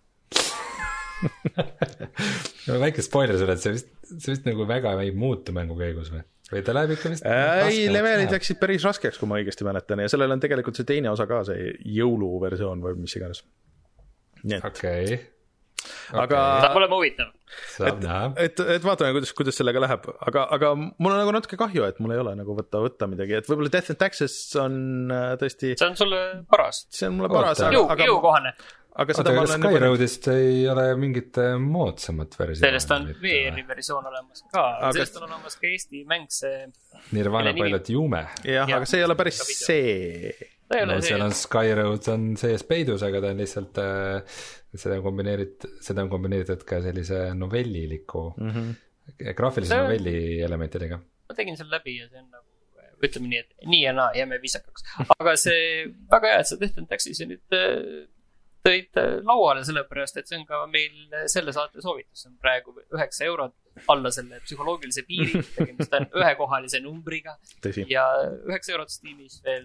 No, väike spoiler selle, et see vist, see vist nagu väga ei muutu mängu käigus või? Või ta läheb ikka vist ei, levelid läksid päris raskeks, kui ma õigesti mäletan ja sellel on tegelikult see teine osa ka, see jõuluversioon või mis iganes. Okei okay. Aga saab olema huvitav. Et, et, et vaatame, kuidas, kuidas sellega läheb, aga, aga mul on nagu natuke kahju, et mul ei ole nagu võtta, võtta midagi, et võib-olla Death and Taxes on tõesti see on sulle paras. See on mulle paras, aga, aga jõukohane. Aga seda Oota, Skyroadist juba... ei ole mingit moodsamat versioon. Sellest on V R-i versioon olemas ka. Aga... Sellest on olemas ka Eesti mäng see... Nirvana Pilot Jume. Jah, ja, aga see ei ole päris see. no seal on Skyroad on sees peidus, aga ta on lihtsalt äh, seda on kombineeritud, seda on kombineeritud ka sellise novelliliku mm -hmm. graafilise see... novelli elementidega. Ma tegin selle läbi ja see on nagu, ütleme nii, et nii ja naa, jääme viisakaks. Aga see väga hea, et sa Death and Taxis nüüd tõid lauale, sellepärast, et see on ka meil selle saate soovitus. See on praegu üheksa eurot alla selle psühholoogilise piiri, tegemist on ühekohalise numbriga. Tõsi. Ja üheksa eurot Steamis veel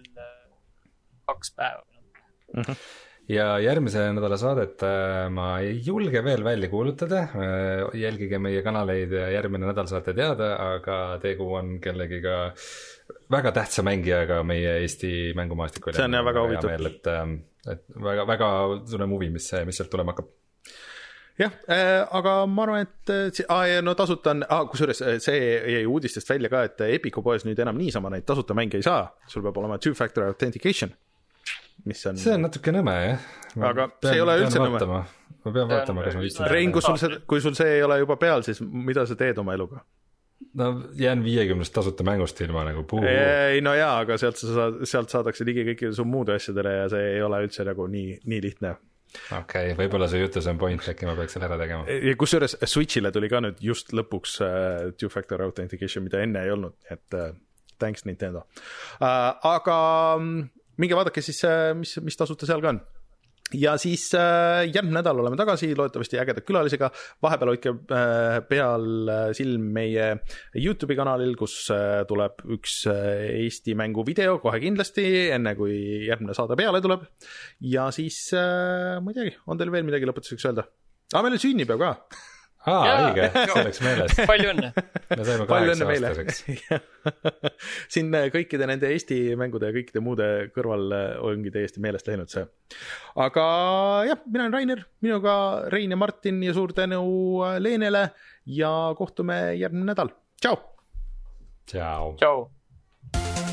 kaks päeva. Mm-hmm. Ja järgmise nädala saadet ma ei julge veel välja kuulutada, jälgige meie kanaleid ja järgmine nädal saate teada, aga tegu on kellegiga väga tähtsa mängijaga meie Eesti mängumaastikul. See on ja väga huvitav. Et, et väga, väga tunnen huvi, mis, mis sealt tulema hakkab. Jah, äh, aga ma arvan, et äh, no tasuta on, ah, kusjuures see jäi uudistest välja ka, et Epiku poes nüüd enam niisama neid tasuta mänge ei saa. Sul peab olema two-factor authentication. Mis on... See on natuke nõme, jah. Ma aga pean, see ei ole üldse nõme. Ma pean vaatama, kas ma viitsin. Rein, kui sul, see, kui sul see ei ole juba peal, siis mida sa teed oma eluga? No jään viiekümnest tasuta mängust ilma nagu puu. Ei, no jaa, aga sealt, saad, sealt saadakse ligi kõikide su muude asjadele ja see ei ole üldse nagu nii, nii lihtne. Okei, okay, võib-olla see jutus on point, äkki ma peaks selle ära tegema. Kusjuures Switchile tuli ka nüüd just lõpuks uh, two-factor authentication, mida enne ei olnud, et uh, thanks Nintendo. Uh, aga minge vaadake siis, mis, mis tasuta seal ka on. Ja siis äh, järgmine nädal oleme tagasi, loodetavasti ägeda külalisega. Vahepeal hoidke äh, peal silm meie YouTube'i kanalil, kus äh, tuleb üks äh, Eesti mängu video kohe kindlasti, enne kui järgmine saade peale tuleb. Ja siis, äh, ma ei teagi, on teil veel midagi lõpetuseks öelda? Ah, meil on sünnipäev ka. Aa, õige, see oleks meeles. Palju õnne. Me saime kaheksa aastaseks. Siin kõikide nende Eesti mängude ja kõikide muude kõrval ongi täiesti meelest läinud see. Aga jah, mina olen Rainer, minuga Rein ja Martin ja suur tänu Leenele ja kohtume järgmine nädal. Tšau! Tšau! Tšau!